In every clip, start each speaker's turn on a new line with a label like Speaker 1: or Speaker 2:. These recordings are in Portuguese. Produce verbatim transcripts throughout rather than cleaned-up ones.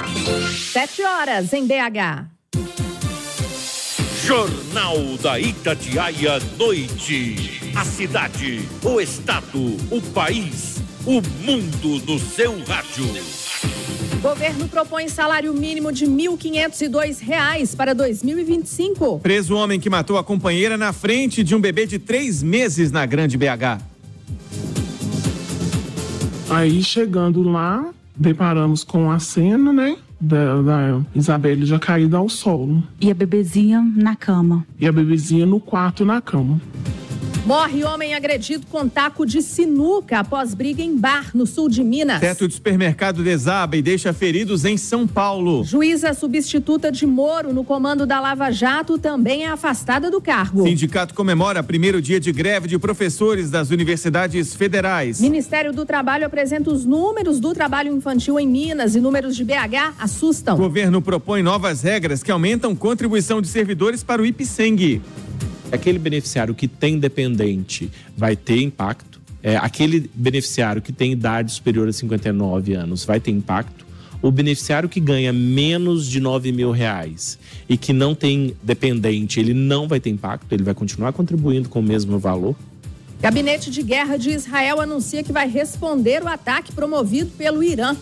Speaker 1: Sete horas em B H.
Speaker 2: Jornal da Itatiaia Noite. A cidade, o estado, o país, o mundo no seu rádio.
Speaker 1: Governo propõe salário mínimo de mil quinhentos e dois reais para dois mil e vinte e cinco.
Speaker 3: Preso o homem que matou a companheira na frente de um bebê de três meses na Grande B H.
Speaker 4: Aí, chegando lá, deparamos com a cena, né? Da, da Isabelle já caída ao solo.
Speaker 5: E a bebezinha na cama.
Speaker 4: E a bebezinha no quarto na cama.
Speaker 1: Morre homem agredido com taco de sinuca após briga em bar no sul de Minas.
Speaker 3: Teto de supermercado desaba e deixa feridos em São Paulo.
Speaker 1: Juíza substituta de Moro no comando da Lava Jato também é afastada do cargo.
Speaker 3: Sindicato comemora primeiro dia de greve de professores das universidades federais.
Speaker 1: Ministério do Trabalho apresenta os números do trabalho infantil em Minas e números de B H assustam.
Speaker 3: Governo propõe novas regras que aumentam contribuição de servidores para o Ipseng.
Speaker 6: Aquele beneficiário que tem dependente vai ter impacto. É, aquele beneficiário que tem idade superior a cinquenta e nove anos vai ter impacto. O beneficiário que ganha menos de nove mil reais e que não tem dependente, ele não vai ter impacto, ele vai continuar contribuindo com o mesmo valor.
Speaker 1: Gabinete de Guerra de Israel anuncia que vai responder o ataque promovido pelo Irã.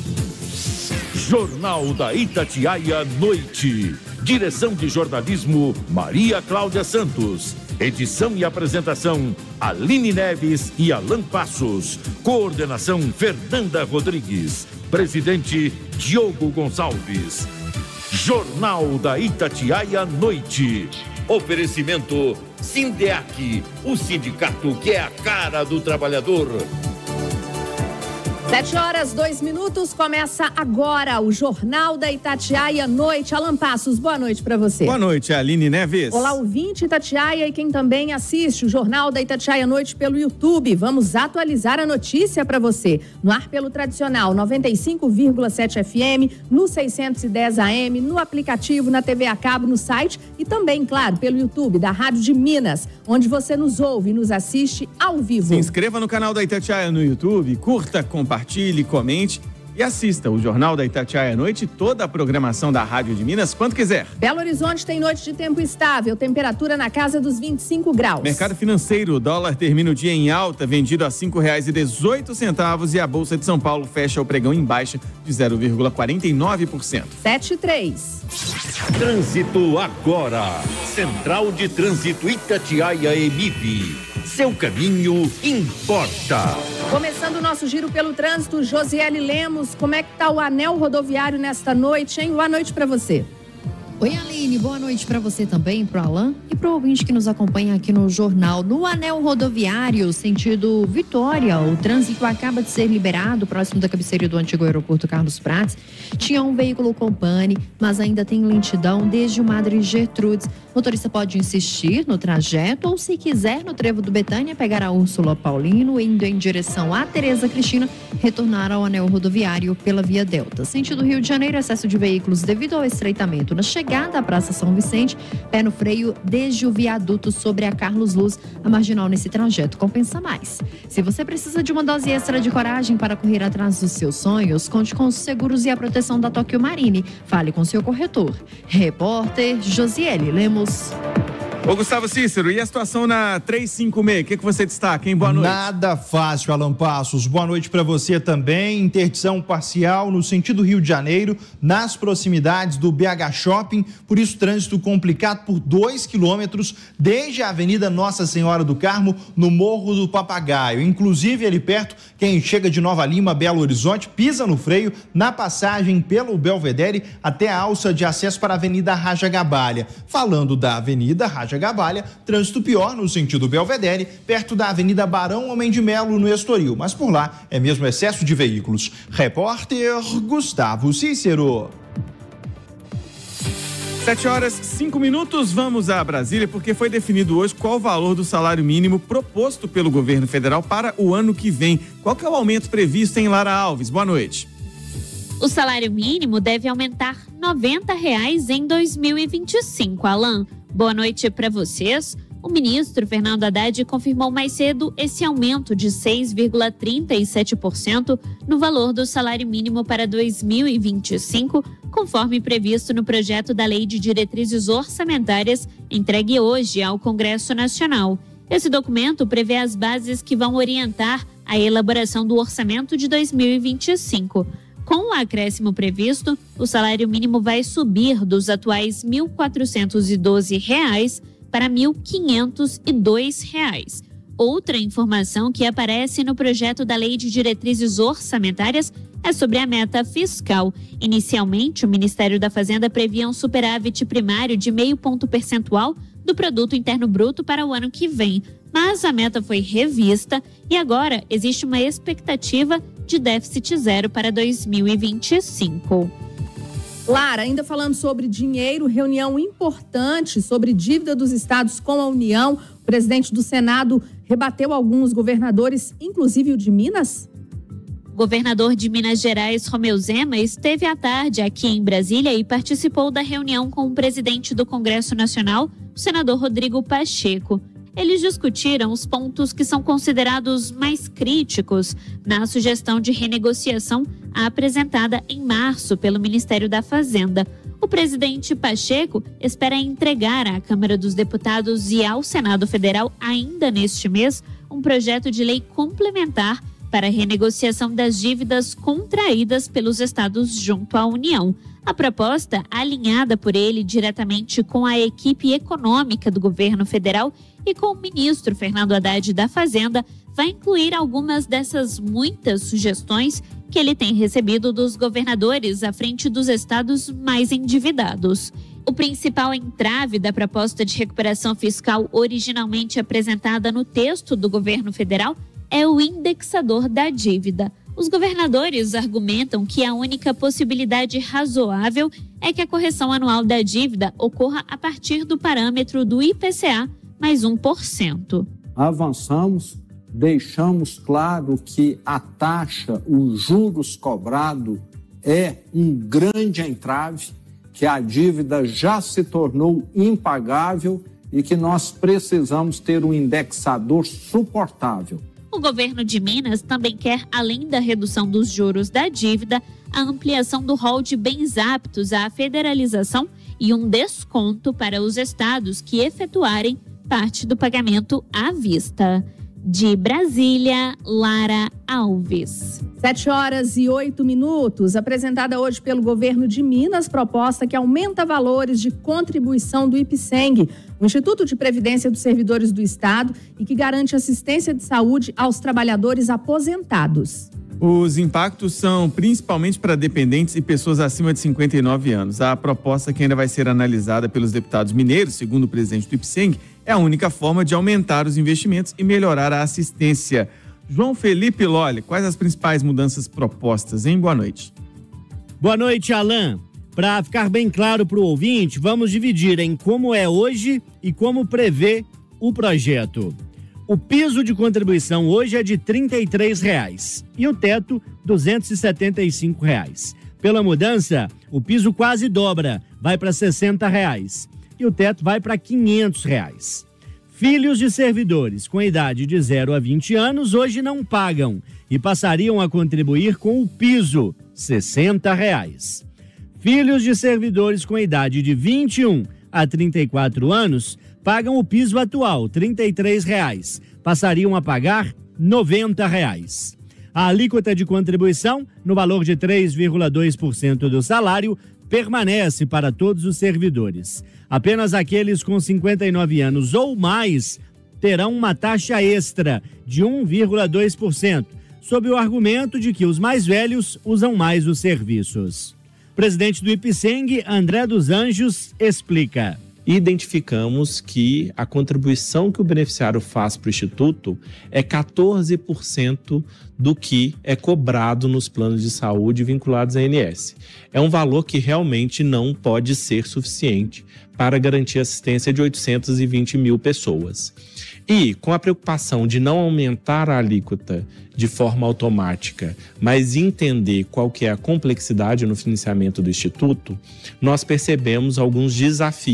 Speaker 2: Jornal da Itatiaia Noite. Direção de jornalismo, Maria Cláudia Santos. Edição e apresentação, Aline Neves e Alan Passos. Coordenação, Fernanda Rodrigues. Presidente, Diogo Gonçalves. Jornal da Itatiaia Noite. Oferecimento, Sindeac, o sindicato que é a cara do trabalhador.
Speaker 1: Sete horas, dois minutos, começa agora o Jornal da Itatiaia Noite. Alan Passos, boa noite para você.
Speaker 3: Boa noite, Aline Neves.
Speaker 1: Olá, ouvinte Itatiaia e quem também assiste o Jornal da Itatiaia Noite pelo YouTube. Vamos atualizar a notícia para você. No ar pelo tradicional noventa e cinco vírgula sete F M, no seiscentos e dez A M, no aplicativo, na T V a cabo, no site e também, claro, pelo YouTube da Rádio de Minas, onde você nos ouve e nos assiste ao vivo.
Speaker 3: Se inscreva no canal da Itatiaia no YouTube, curta, compartilhe. Compartilhe, comente e assista o Jornal da Itatiaia à Noite, toda a programação da Rádio de Minas, quando quiser.
Speaker 1: Belo Horizonte tem noite de tempo estável, temperatura na casa dos vinte e cinco graus.
Speaker 3: Mercado financeiro, o dólar termina o dia em alta, vendido a cinco reais e dezoito centavos e a Bolsa de São Paulo fecha o pregão em baixa de zero vírgula quarenta e nove por cento.
Speaker 1: sete e três.
Speaker 2: Trânsito agora. Central de Trânsito Itatiaia E M I P. Seu caminho importa.
Speaker 1: Começando o nosso giro pelo trânsito, Josiele Lemos, como é que tá o anel rodoviário nesta noite, hein? Boa noite para você.
Speaker 7: Oi, Aline, boa noite para você também, pro Alan e pro ouvinte que nos acompanha aqui no jornal. No anel rodoviário, sentido Vitória, o trânsito acaba de ser liberado próximo da cabeceira do antigo aeroporto Carlos Prates. Tinha um veículo com pane, mas ainda tem lentidão desde o Madre Gertrudes. O motorista pode insistir no trajeto ou, se quiser, no trevo do Betânia, pegar a Úrsula Paulino, indo em direção a Tereza Cristina, retornar ao anel rodoviário pela Via Delta. Sentido Rio de Janeiro, excesso de veículos devido ao estreitamento na chegada à Praça São Vicente, pé no freio desde o viaduto sobre a Carlos Luz. A marginal nesse trajeto compensa mais. Se você precisa de uma dose extra de coragem para correr atrás dos seus sonhos, conte com os seguros e a proteção da Tóquio Marine. Fale com seu corretor. Repórter Josiele Lemos.
Speaker 3: Ô Gustavo Cícero, e a situação na trezentos e cinquenta e seis? O que, que você destaca, hein? Boa noite.
Speaker 8: Nada fácil, Alan Passos. Boa noite para você também. Interdição parcial no sentido Rio de Janeiro, nas proximidades do B H Shopping. Por isso, trânsito complicado por dois quilômetros, desde a Avenida Nossa Senhora do Carmo, no Morro do Papagaio. Inclusive, ali perto, quem chega de Nova Lima, Belo Horizonte, pisa no freio na passagem pelo Belvedere até a alça de acesso para a Avenida Raja Gabalha. Falando da Avenida Raja Gabalha, trânsito pior no sentido Belvedere, perto da Avenida Barão Homem de Melo, no Estoril. Mas por lá é mesmo excesso de veículos. Repórter Gustavo Cícero.
Speaker 3: Sete horas, cinco minutos, vamos a Brasília, porque foi definido hoje qual o valor do salário mínimo proposto pelo governo federal para o ano que vem. Qual que é o aumento previsto em Lara Alves? Boa noite.
Speaker 9: O salário mínimo deve aumentar noventa reais em dois mil e vinte e cinco, Alan. Boa noite para vocês. O O ministro Fernando Haddad confirmou mais cedo esse aumento de seis vírgula trinta e sete por cento no valor do salário mínimo para dois mil e vinte e cinco, conforme previsto no projeto da Lei de Diretrizes Orçamentárias, entregue hoje ao Congresso Nacional. Esse documento prevê as bases que vão orientar a elaboração do orçamento de dois mil e vinte e cinco. Com o acréscimo previsto, o salário mínimo vai subir dos atuais mil quatrocentos e doze reais para mil quinhentos e dois reais. Outra informação que aparece no projeto da Lei de Diretrizes Orçamentárias é sobre a meta fiscal. Inicialmente, o Ministério da Fazenda previa um superávit primário de meio ponto percentual do Produto Interno Bruto para o ano que vem, mas a meta foi revista e agora existe uma expectativa de déficit zero para dois mil e vinte e cinco.
Speaker 1: Lara, ainda falando sobre dinheiro, reunião importante sobre dívida dos estados com a União. O presidente do Senado rebateu alguns governadores, inclusive o de Minas.
Speaker 9: O governador de Minas Gerais, Romeu Zema, esteve à tarde aqui em Brasília e participou da reunião com o presidente do Congresso Nacional, o senador Rodrigo Pacheco. Eles discutiram os pontos que são considerados mais críticos na sugestão de renegociação apresentada em março pelo Ministério da Fazenda. O presidente Pacheco espera entregar à Câmara dos Deputados e ao Senado Federal, ainda neste mês, um projeto de lei complementar para a renegociação das dívidas contraídas pelos estados junto à União. A proposta, alinhada por ele diretamente com a equipe econômica do governo federal e com o ministro Fernando Haddad da Fazenda, vai incluir algumas dessas muitas sugestões que ele tem recebido dos governadores à frente dos estados mais endividados. O principal entrave da proposta de recuperação fiscal originalmente apresentada no texto do governo federal é o indexador da dívida. Os governadores argumentam que a única possibilidade razoável é que a correção anual da dívida ocorra a partir do parâmetro do I P C A mais um por cento.
Speaker 10: Avançamos, deixamos claro que a taxa, os juros cobrados é um grande entrave, que a dívida já se tornou impagável e que nós precisamos ter um indexador suportável.
Speaker 9: O governo de Minas também quer, além da redução dos juros da dívida, a ampliação do rol de bens aptos à federalização e um desconto para os estados que efetuarem parte do pagamento à vista. De Brasília, Lara Alves.
Speaker 1: Sete horas e oito minutos. Apresentada hoje pelo governo de Minas, proposta que aumenta valores de contribuição do IPSENG, o Instituto de Previdência dos Servidores do Estado, e que garante assistência de saúde aos trabalhadores aposentados.
Speaker 3: Os impactos são principalmente para dependentes e pessoas acima de cinquenta e nove anos. A proposta, que ainda vai ser analisada pelos deputados mineiros, segundo o presidente do IPSENG, é a única forma de aumentar os investimentos e melhorar a assistência. João Felipe Lolli, quais as principais mudanças propostas, hein? Boa noite.
Speaker 11: Boa noite, Alain. Para ficar bem claro para o ouvinte, vamos dividir em como é hoje e como prevê o projeto. O piso de contribuição hoje é de trinta e três reais e o teto duzentos e setenta e cinco reais. Pela mudança, o piso quase dobra, vai para sessenta reais e o teto vai para quinhentos reais. Filhos de servidores com idade de zero a vinte anos hoje não pagam e passariam a contribuir com o piso, sessenta reais. Filhos de servidores com idade de vinte e um a trinta e quatro anos pagam o piso atual, trinta e três reais. Passariam a pagar noventa reais. A alíquota de contribuição, no valor de três vírgula dois por cento do salário, permanece para todos os servidores. Apenas aqueles com cinquenta e nove anos ou mais terão uma taxa extra de um vírgula dois por cento, sob o argumento de que os mais velhos usam mais os serviços. O presidente do IPSENG, André dos Anjos, explica.
Speaker 6: Identificamos que a contribuição que o beneficiário faz para o Instituto é quatorze por cento do que é cobrado nos planos de saúde vinculados à A N S. É um valor que realmente não pode ser suficiente para garantir assistência de oitocentos e vinte mil pessoas. E, com a preocupação de não aumentar a alíquota de forma automática, mas entender qual que é a complexidade no financiamento do Instituto, nós percebemos alguns desafios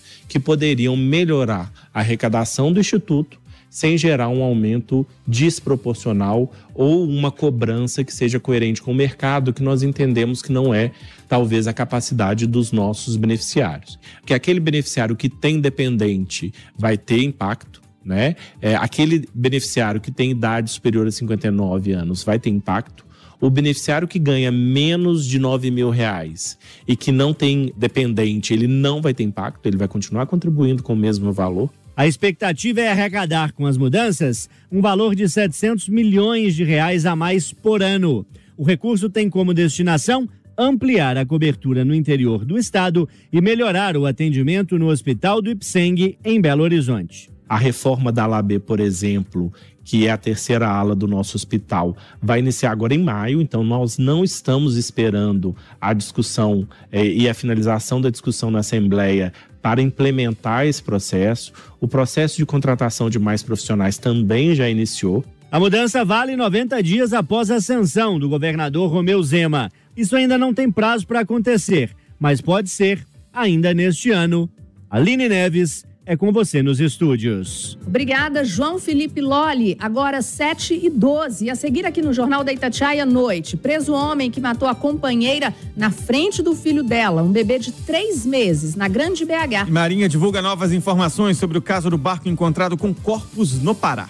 Speaker 6: que poderiam melhorar a arrecadação do Instituto sem gerar um aumento desproporcional ou uma cobrança que seja coerente com o mercado, que nós entendemos que não é, talvez, a capacidade dos nossos beneficiários. Porque aquele beneficiário que tem dependente vai ter impacto, né? É, aquele beneficiário que tem idade superior a cinquenta e nove anos vai ter impacto. O beneficiário que ganha menos de nove mil reais e que não tem dependente, ele não vai ter impacto, ele vai continuar contribuindo com o mesmo valor.
Speaker 11: A expectativa é arrecadar com as mudanças um valor de setecentos milhões de reais a mais por ano. O recurso tem como destinação ampliar a cobertura no interior do estado e melhorar o atendimento no Hospital do Ipseng, em Belo Horizonte.
Speaker 6: A reforma da Alab, por exemplo, que é a terceira ala do nosso hospital, vai iniciar agora em maio, então nós não estamos esperando a discussão eh, e a finalização da discussão na Assembleia para implementar esse processo. O processo de contratação de mais profissionais também já iniciou.
Speaker 11: A mudança vale noventa dias após a sanção do governador Romeu Zema. Isso ainda não tem prazo para acontecer, mas pode ser ainda neste ano. Aline Neves, é com você nos estúdios.
Speaker 1: Obrigada, João Felipe Lolli. Agora sete e doze. A seguir aqui no Jornal da Itatiaia à noite. Preso homem que matou a companheira na frente do filho dela, um bebê de três meses, na Grande B H.
Speaker 3: Marinha divulga novas informações sobre o caso do barco encontrado com corpos no Pará.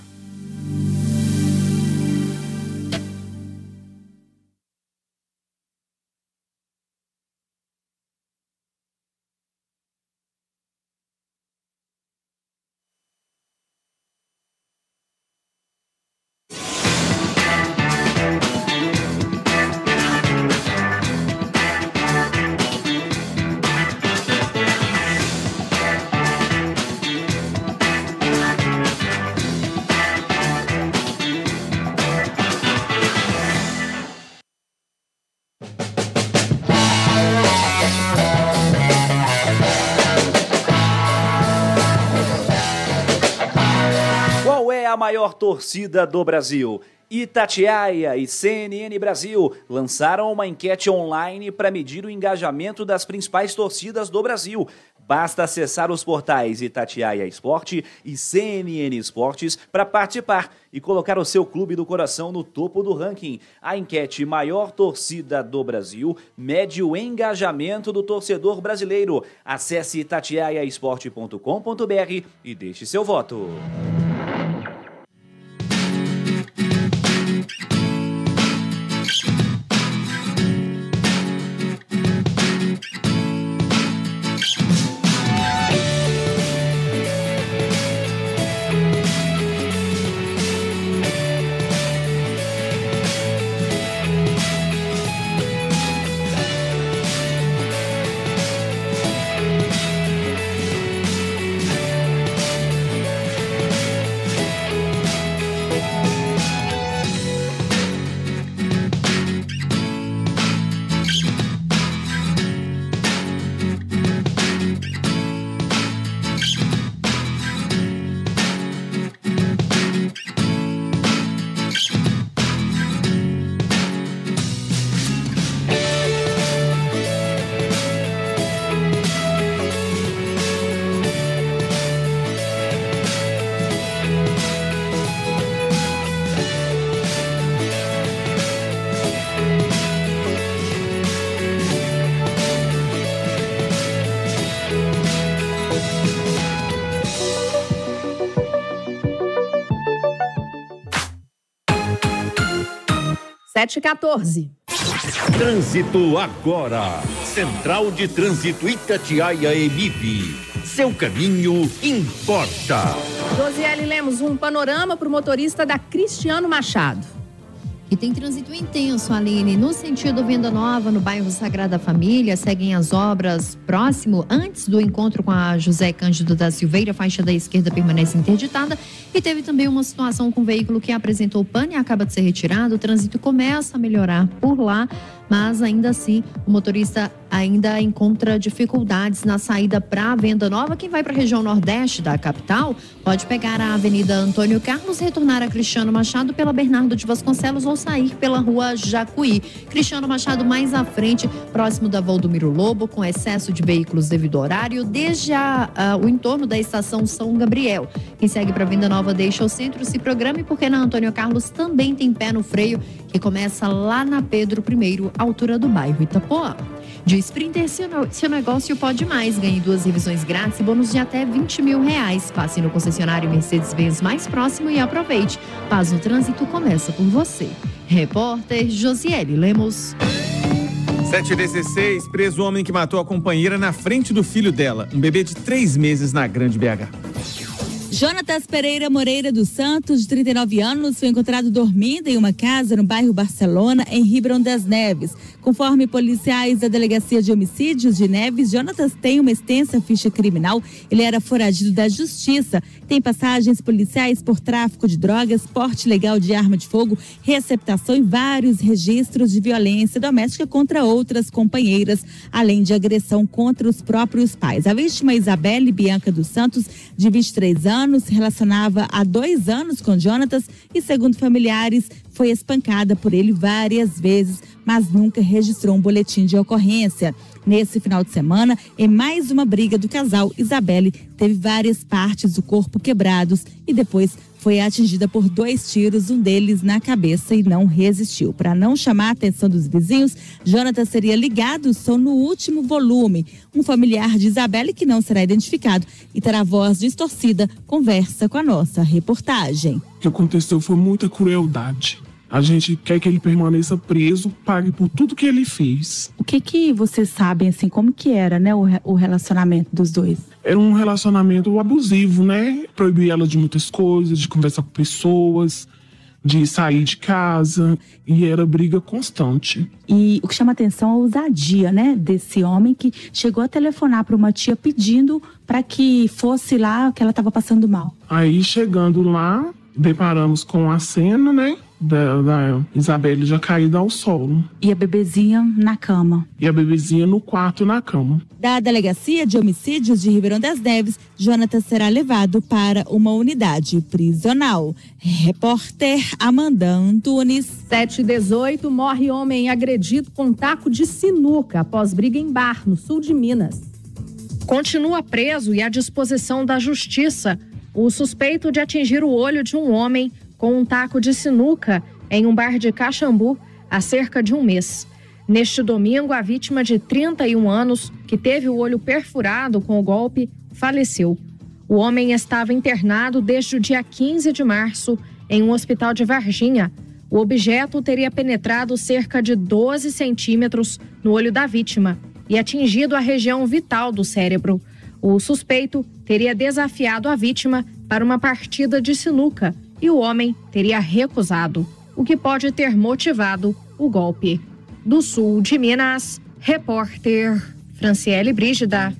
Speaker 12: A maior torcida do Brasil. Itatiaia e C N N Brasil lançaram uma enquete online para medir o engajamento das principais torcidas do Brasil. Basta acessar os portais Itatiaia Esporte e C N N Esportes para participar e colocar o seu clube do coração no topo do ranking. A enquete Maior Torcida do Brasil mede o engajamento do torcedor brasileiro. Acesse itatiaia esporte ponto com ponto br e deixe seu voto.
Speaker 1: sete e quatorze.
Speaker 2: Trânsito agora. Central de Trânsito Itatiaia Emib. Seu caminho importa.
Speaker 1: Josiele Lemos, um panorama para o motorista da Cristiano Machado.
Speaker 7: E tem trânsito intenso, Aline, no sentido Venda Nova, no bairro Sagrada Família, seguem as obras próximo, antes do encontro com a José Cândido da Silveira, a faixa da esquerda permanece interditada, e teve também uma situação com o veículo que apresentou pane e acaba de ser retirado. O trânsito começa a melhorar por lá, mas ainda assim o motorista ainda encontra dificuldades na saída para a Venda Nova. Quem vai para a região nordeste da capital pode pegar a Avenida Antônio Carlos, retornar a Cristiano Machado pela Bernardo de Vasconcelos ou sair pela Rua Jacuí. Cristiano Machado mais à frente, próximo da Valdomiro Lobo, com excesso de veículos devido ao horário, desde a, a, o entorno da estação São Gabriel. Quem segue para a Venda Nova deixa o centro, se programe, porque na Antônio Carlos também tem pé no freio, que começa lá na Pedro I, altura do bairro Itapoã. De Sprinter, seu negócio pode mais. Ganhe duas revisões grátis e bônus de até vinte mil reais. Passe no concessionário Mercedes-Benz mais próximo e aproveite. Paz no Trânsito começa por você. Repórter Josiele Lemos.
Speaker 3: sete e dezesseis, preso o homem que matou a companheira na frente do filho dela, um bebê de três meses na Grande B H.
Speaker 13: Jonatas Pereira Moreira dos Santos, de trinta e nove anos, foi encontrado dormindo em uma casa no bairro Barcelona, em Ribeirão das Neves. Conforme policiais da Delegacia de Homicídios de Neves, Jonatas tem uma extensa ficha criminal. Ele era foragido da Justiça, tem passagens policiais por tráfico de drogas, porte ilegal de arma de fogo, receptação e vários registros de violência doméstica contra outras companheiras, além de agressão contra os próprios pais. A vítima, Isabelle Bianca dos Santos, de vinte e três anos, se relacionava há dois anos com Jonatas e, segundo familiares, foi espancada por ele várias vezes, mas nunca registrou um boletim de ocorrência. Nesse final de semana, em mais uma briga do casal, Isabelle teve várias partes do corpo quebrados e depois foi atingida por dois tiros, um deles na cabeça, e não resistiu. Para não chamar a atenção dos vizinhos, Jonatas seria ligado o som no último volume. Um familiar de Isabelle, que não será identificado e terá voz distorcida, conversa com a nossa reportagem.
Speaker 4: O que aconteceu foi muita crueldade. A gente quer que ele permaneça preso, pague por tudo que ele fez.
Speaker 5: O que que vocês sabem, assim, como que era, né, o, o relacionamento dos dois?
Speaker 4: Era um relacionamento abusivo, né? Proibia ela de muitas coisas, de conversar com pessoas, de sair de casa, e era briga constante.
Speaker 5: E o que chama atenção é a ousadia, né, desse homem que chegou a telefonar para uma tia pedindo para que fosse lá, que ela estava passando mal.
Speaker 4: Aí, chegando lá, deparamos com a cena, né? Da, da Isabelle já caída ao solo.
Speaker 5: E a bebezinha na cama.
Speaker 4: E a bebezinha no quarto na cama.
Speaker 13: Da Delegacia de Homicídios de Ribeirão das Neves, Jonatas será levado para uma unidade prisional. Repórter Amanda Antunes.
Speaker 1: sete e dezoito, morre homem agredido com taco de sinuca após briga em bar, no sul de Minas. Continua preso e à disposição da justiça o suspeito de atingir o olho de um homem com um taco de sinuca em um bar de Caxambu há cerca de um mês. Neste domingo, a vítima de trinta e um anos, que teve o olho perfurado com o golpe, faleceu. O homem estava internado desde o dia quinze de março em um hospital de Varginha. O objeto teria penetrado cerca de doze centímetros no olho da vítima e atingido a região vital do cérebro. O suspeito teria desafiado a vítima para uma partida de sinuca e o homem teria recusado, o que pode ter motivado o golpe. Do sul de Minas, repórter Franciele Brígida.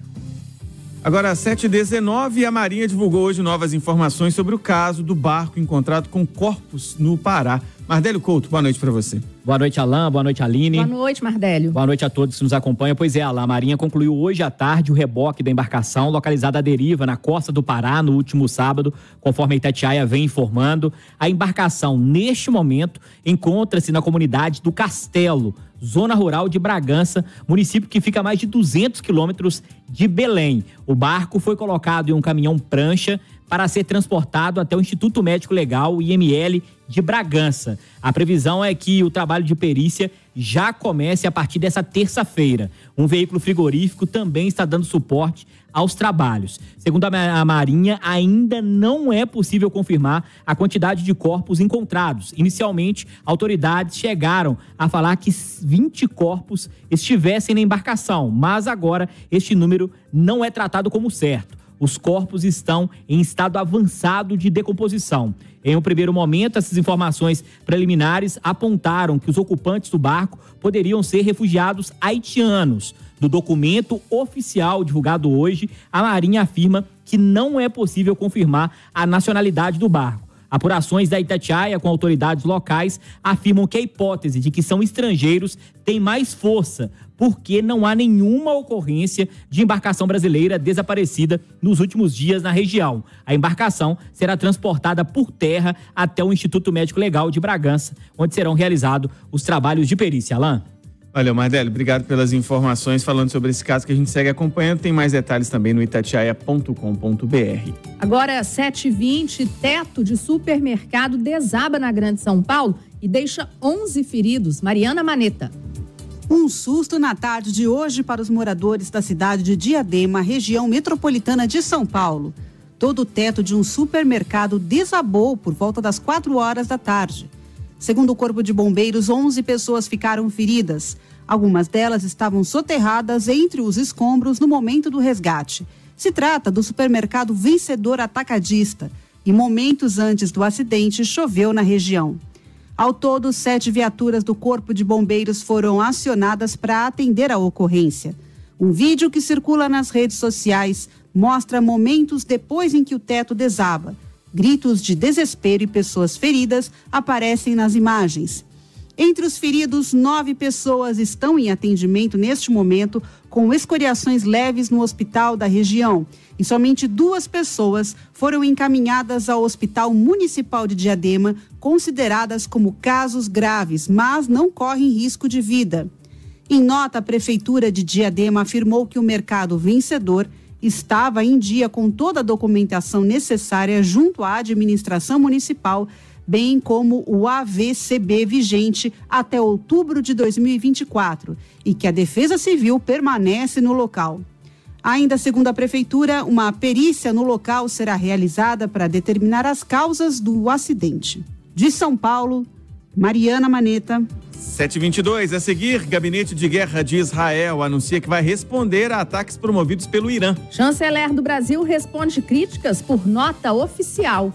Speaker 3: Agora, às sete e dezenove, a Marinha divulgou hoje novas informações sobre o caso do barco encontrado com corpos no Pará. Mardélio Couto, boa noite para você.
Speaker 14: Boa noite, Alain. Boa noite, Aline.
Speaker 1: Boa noite, Mardélio.
Speaker 14: Boa noite a todos que nos acompanham. Pois é, Alain, a Marinha concluiu hoje à tarde o reboque da embarcação localizada à deriva na costa do Pará no último sábado, conforme a Itatiaia vem informando. A embarcação, neste momento, encontra-se na comunidade do Castelo, zona rural de Bragança, município que fica a mais de duzentos quilômetros de Belém. O barco foi colocado em um caminhão prancha para ser transportado até o Instituto Médico Legal, I M L, de Bragança. A previsão é que o trabalho de perícia já comece a partir dessa terça-feira. Um veículo frigorífico também está dando suporte aos trabalhos. Segundo a Marinha, ainda não é possível confirmar a quantidade de corpos encontrados. Inicialmente, autoridades chegaram a falar que vinte corpos estivessem na embarcação, mas agora este número não é tratado como certo. Os corpos estão em estado avançado de decomposição. Em um primeiro momento, essas informações preliminares apontaram que os ocupantes do barco poderiam ser refugiados haitianos. Do documento oficial divulgado hoje, a Marinha afirma que não é possível confirmar a nacionalidade do barco. Apurações da Itatiaia com autoridades locais afirmam que a hipótese de que são estrangeiros tem mais força, porque não há nenhuma ocorrência de embarcação brasileira desaparecida nos últimos dias na região. A embarcação será transportada por terra até o Instituto Médico Legal de Bragança, onde serão realizados os trabalhos de perícia. Alain?
Speaker 3: Valeu, Mardelli. Obrigado pelas informações falando sobre esse caso que a gente segue acompanhando. Tem mais detalhes também no itatiaia ponto com ponto br.
Speaker 1: Agora, sete e vinte, teto de supermercado desaba na Grande São Paulo e deixa onze feridos. Mariana Maneta.
Speaker 15: Um susto na tarde de hoje para os moradores da cidade de Diadema, região metropolitana de São Paulo. Todo o teto de um supermercado desabou por volta das quatro horas da tarde. Segundo o Corpo de Bombeiros, onze pessoas ficaram feridas. Algumas delas estavam soterradas entre os escombros no momento do resgate. Se trata do supermercado Vencedor Atacadista e momentos antes do acidente choveu na região. Ao todo, sete viaturas do Corpo de Bombeiros foram acionadas para atender a ocorrência. Um vídeo que circula nas redes sociais mostra momentos depois em que o teto desaba. Gritos de desespero e pessoas feridas aparecem nas imagens. Entre os feridos, nove pessoas estão em atendimento neste momento com escoriações leves no hospital da região. E somente duas pessoas foram encaminhadas ao Hospital Municipal de Diadema, consideradas como casos graves, mas não correm risco de vida. Em nota, a Prefeitura de Diadema afirmou que o mercado Vencedor estava em dia com toda a documentação necessária junto à administração municipal, bem como o A V C B vigente até outubro de dois mil e vinte e quatro, e que a Defesa Civil permanece no local. Ainda segundo a Prefeitura, uma perícia no local será realizada para determinar as causas do acidente. De São Paulo, Mariana Maneta.
Speaker 3: sete e vinte e dois, a seguir, Gabinete de Guerra de Israel anuncia que vai responder a ataques promovidos pelo Irã.
Speaker 1: Chanceler do Brasil responde críticas por nota oficial.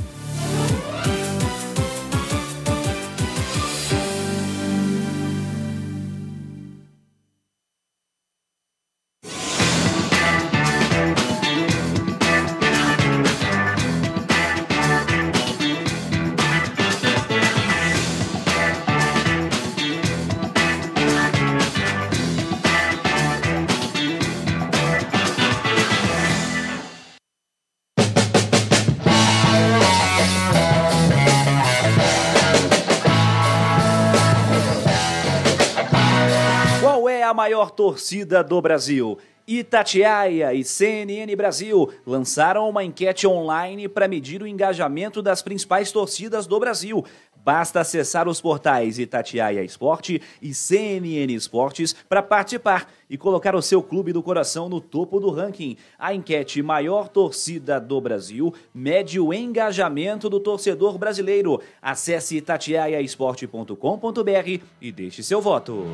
Speaker 12: A maior torcida do Brasil. Itatiaia e C N N Brasil lançaram uma enquete online para medir o engajamento das principais torcidas do Brasil. Basta acessar os portais Itatiaia Esporte e C N N Esportes para participar e colocar o seu clube do coração no topo do ranking. A enquete Maior Torcida do Brasil mede o engajamento do torcedor brasileiro. Acesse itatiaia esporte ponto com ponto br e deixe seu voto.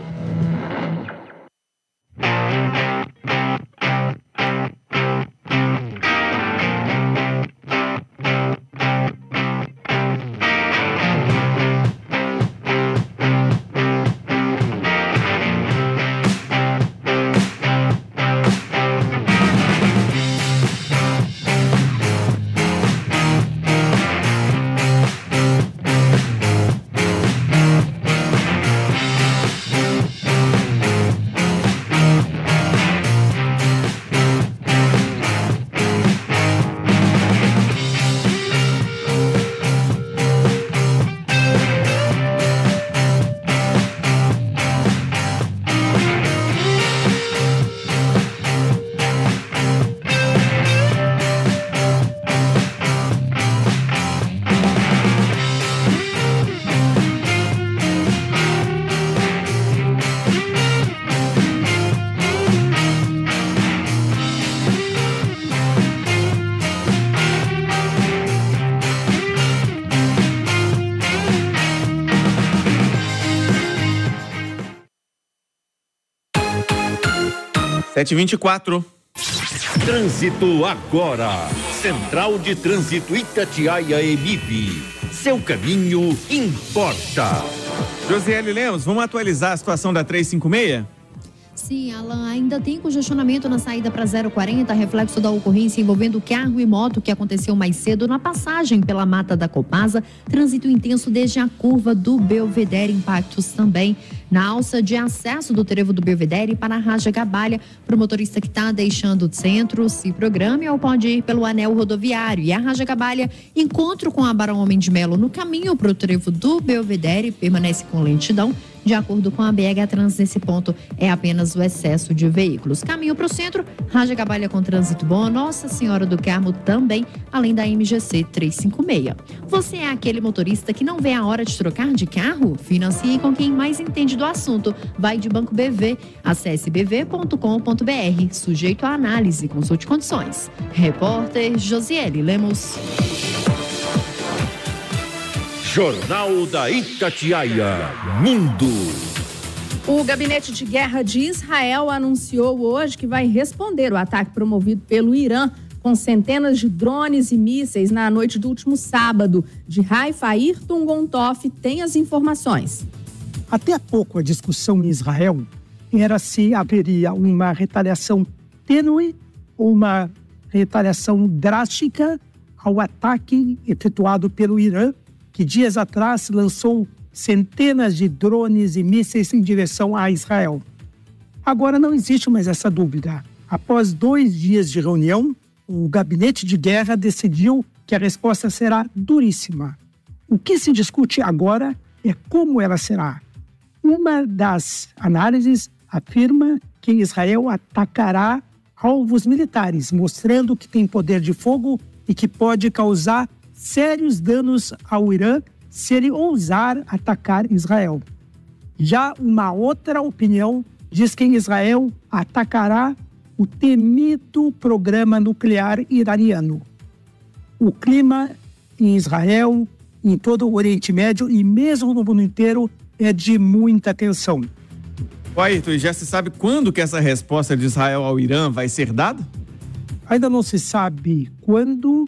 Speaker 3: sete e vinte e quatro.
Speaker 2: Trânsito agora. Central de Trânsito Itatiaia E M I B. Seu caminho importa.
Speaker 3: Josiele Lemos, vamos atualizar a situação da trezentos e cinquenta e seis?
Speaker 7: Sim, Alan, ainda tem congestionamento na saída para zero quarenta, reflexo da ocorrência envolvendo carro e moto que aconteceu mais cedo na passagem pela Mata da Copasa. Trânsito intenso desde a curva do Belvedere, impactos também na alça de acesso do trevo do Belvedere para a Raja Gabalha. Para o motorista que está deixando o centro, se programe ou pode ir pelo anel rodoviário. E a Raja Gabalha, encontro com a Barão Homem de Melo no caminho para o trevo do Belvedere, permanece com lentidão. De acordo com a B H Trans, nesse ponto é apenas o excesso de veículos. Caminho para o centro, Raja Gabalha com trânsito bom, Nossa Senhora do Carmo também, além da M G C trezentos e cinquenta e seis. Você é aquele motorista que não vê a hora de trocar de carro? Financie com quem mais entende do assunto. Vai de Banco B V. Acesse b v ponto com ponto b r. Sujeito à análise, consulte condições. Repórter Josiele Lemos.
Speaker 2: Jornal da Itatiaia. Mundo.
Speaker 1: O Gabinete de Guerra de Israel anunciou hoje que vai responder o ataque promovido pelo Irã com centenas de drones e mísseis na noite do último sábado. De Haifa, Ayrton Gontoff tem as informações.
Speaker 16: Até há pouco a discussão em Israel era se haveria uma retaliação tênue ou uma retaliação drástica ao ataque efetuado pelo Irã, que dias atrás lançou centenas de drones e mísseis em direção a Israel. Agora não existe mais essa dúvida. Após dois dias de reunião, o Gabinete de Guerra decidiu que a resposta será duríssima. O que se discute agora é como ela será. Uma das análises afirma que Israel atacará alvos militares, mostrando que tem poder de fogo e que pode causar sérios danos ao Irã se ele ousar atacar Israel. Já uma outra opinião diz que Israel atacará o temido programa nuclear iraniano. O clima em Israel, em todo o Oriente Médio e mesmo no mundo inteiro é de muita tensão.
Speaker 3: Ayrton, e já se sabe quando que essa resposta de Israel ao Irã vai ser dada?
Speaker 16: Ainda não se sabe quando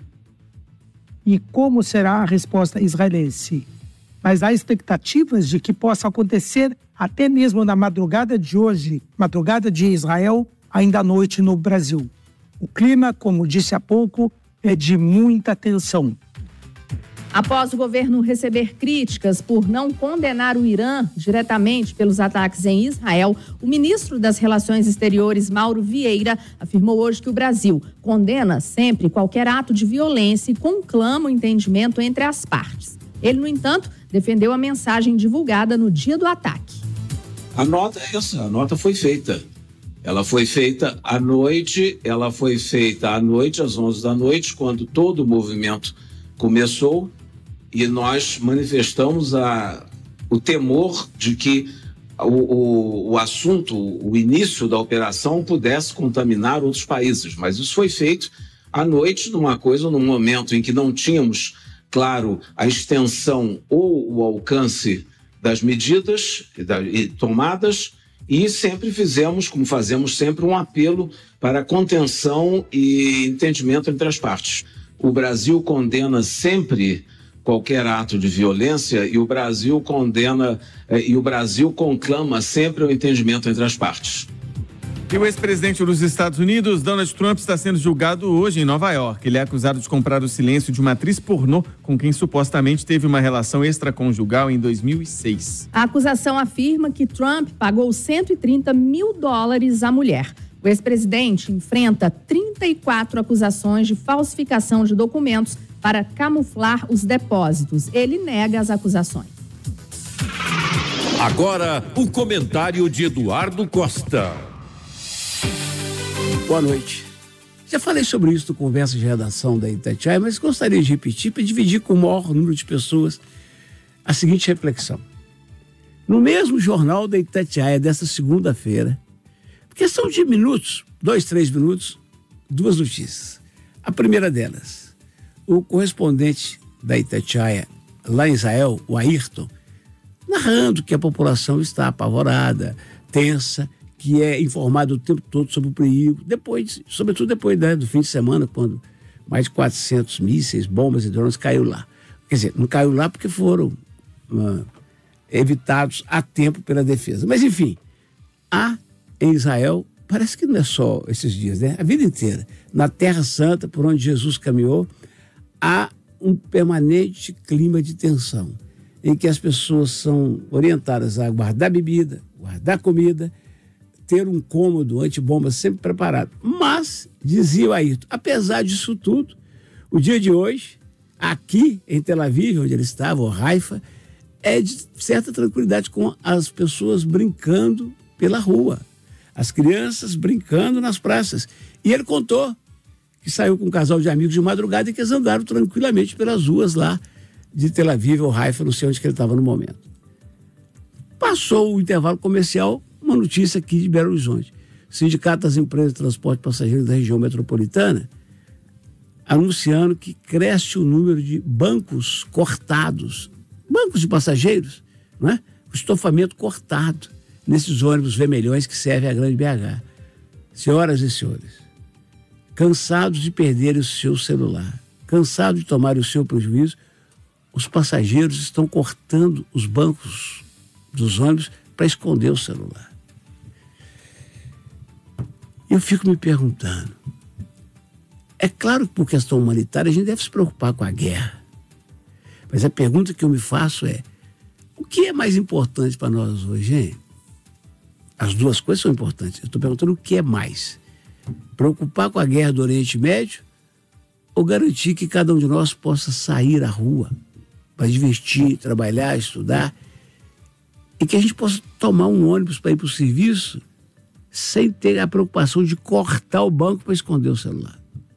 Speaker 16: e como será a resposta israelense. Mas há expectativas de que possa acontecer até mesmo na madrugada de hoje, madrugada de Israel, ainda à noite no Brasil. O clima, como disse há pouco, é de muita tensão.
Speaker 1: Após o governo receber críticas por não condenar o Irã diretamente pelos ataques em Israel, o ministro das Relações Exteriores, Mauro Vieira, afirmou hoje que o Brasil condena sempre qualquer ato de violência e conclama o entendimento entre as partes. Ele, no entanto, defendeu a mensagem divulgada no dia do ataque.
Speaker 17: A nota é essa, a nota foi feita. Ela foi feita à noite, ela foi feita à noite, às onze da noite, quando todo o movimento começou. E nós manifestamos a, o temor de que o, o, o assunto, o início da operação pudesse contaminar outros países. Mas isso foi feito à noite, numa coisa, num momento em que não tínhamos, claro, a extensão ou o alcance das medidas e, da, e tomadas, e sempre fizemos, como fazemos sempre, um apelo para contenção e entendimento entre as partes. O Brasil condena sempre qualquer ato de violência e o Brasil condena eh, e o Brasil conclama sempre o entendimento entre as partes.
Speaker 3: E o ex-presidente dos Estados Unidos, Donald Trump, está sendo julgado hoje em Nova York. Ele é acusado de comprar o silêncio de uma atriz pornô com quem supostamente teve uma relação extraconjugal em dois mil e seis.
Speaker 1: A acusação afirma que Trump pagou cento e trinta mil dólares à mulher. O ex-presidente enfrenta trinta e quatro acusações de falsificação de documentos para camuflar os depósitos. Ele nega as acusações.
Speaker 2: Agora, o comentário de Eduardo Costa.
Speaker 18: Boa noite. Já falei sobre isso no Conversa de Redação da Itatiaia, mas gostaria de repetir para dividir com o maior número de pessoas a seguinte reflexão. No mesmo jornal da Itatiaia desta segunda-feira, questão de minutos, dois, três minutos, duas notícias. A primeira delas, o correspondente da Itatiaia, lá em Israel, o Ayrton, narrando que a população está apavorada, tensa, que é informada o tempo todo sobre o perigo, depois, sobretudo depois né, do fim de semana, quando mais de quatrocentos mísseis, bombas e drones caiu lá. Quer dizer, não caiu lá porque foram uh, evitados a tempo pela defesa. Mas, enfim, há em Israel, parece que não é só esses dias, né? A vida inteira. Na Terra Santa, por onde Jesus caminhou, há um permanente clima de tensão, em que as pessoas são orientadas a guardar bebida, guardar comida, ter um cômodo antibomba sempre preparado. Mas, dizia o Ayrton, apesar disso tudo, o dia de hoje, aqui em Tel Aviv, onde ele estava, o Haifa, é de certa tranquilidade, com as pessoas brincando pela rua, as crianças brincando nas praças. E ele contou que saiu com um casal de amigos de madrugada e que eles andaram tranquilamente pelas ruas lá de Tel Aviv ou Haifa, não sei onde que ele estava no momento. Passou o intervalo comercial, uma notícia aqui de Belo Horizonte. O Sindicato das Empresas de Transporte de Passageiros da região metropolitana anunciando que cresce o número de bancos cortados, bancos de passageiros, não é? O estofamento cortado nesses ônibus vermelhões que servem à Grande B H. Senhoras e senhores, cansados de perder o seu celular, cansados de tomar o seu prejuízo, os passageiros estão cortando os bancos dos ônibus para esconder o celular. Eu fico me perguntando, é claro que por questão humanitária a gente deve se preocupar com a guerra, mas a pergunta que eu me faço é, o que é mais importante para nós hoje, hein? As duas coisas são importantes. Eu estou perguntando o que é mais. Preocupar com a guerra do Oriente Médio ou garantir que cada um de nós possa sair à rua para divertir, trabalhar, estudar e que a gente possa tomar um ônibus para ir para o serviço sem ter a preocupação de cortar o banco para esconder o celular.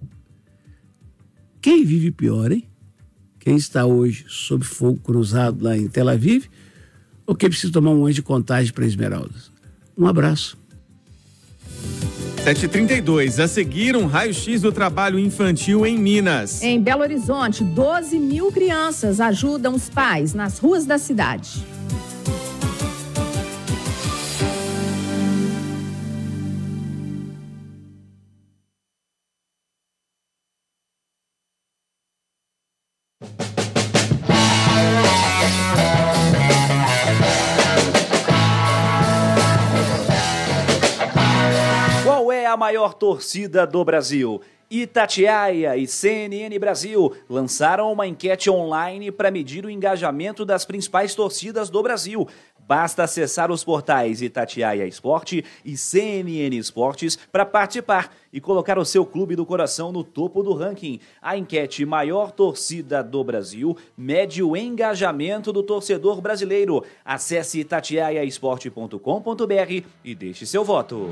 Speaker 18: Quem vive pior, hein? Quem está hoje sob fogo cruzado lá em Tel Aviv ou quem precisa tomar um anjo de contagem para Esmeraldas? Um abraço.
Speaker 3: sete e trinta e dois. A seguir, um raio-x do trabalho infantil em Minas.
Speaker 1: Em Belo Horizonte, doze mil crianças ajudam os pais nas ruas da cidade.
Speaker 12: A maior torcida do Brasil. Itatiaia e C N N Brasil lançaram uma enquete online para medir o engajamento das principais torcidas do Brasil. Basta acessar os portais Itatiaia Esporte e C N N Esportes para participar e colocar o seu clube do coração no topo do ranking. A enquete Maior Torcida do Brasil mede o engajamento do torcedor brasileiro. Acesse itatiaia esporte ponto com ponto br e deixe seu voto.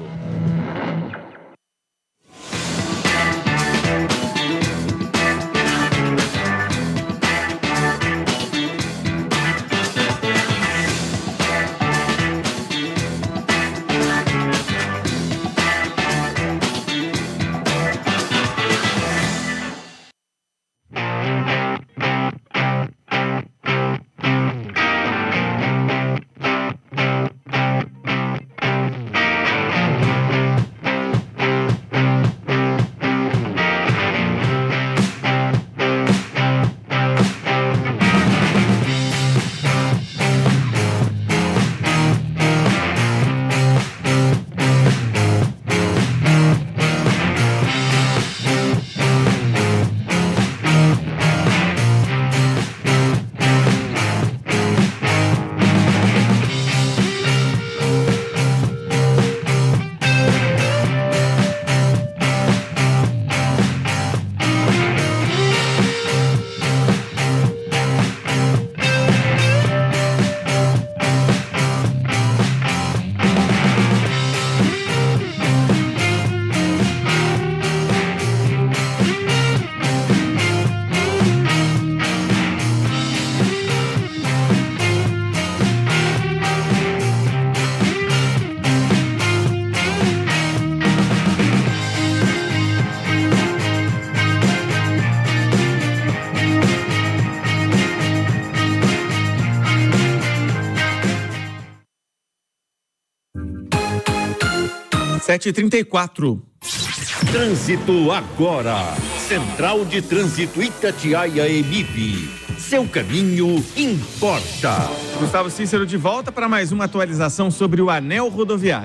Speaker 3: sete e trinta e quatro.
Speaker 2: Trânsito agora. Central de Trânsito Itatiaia E M I P. Seu caminho importa.
Speaker 3: Gustavo Cícero de volta para mais uma atualização sobre o anel rodoviário.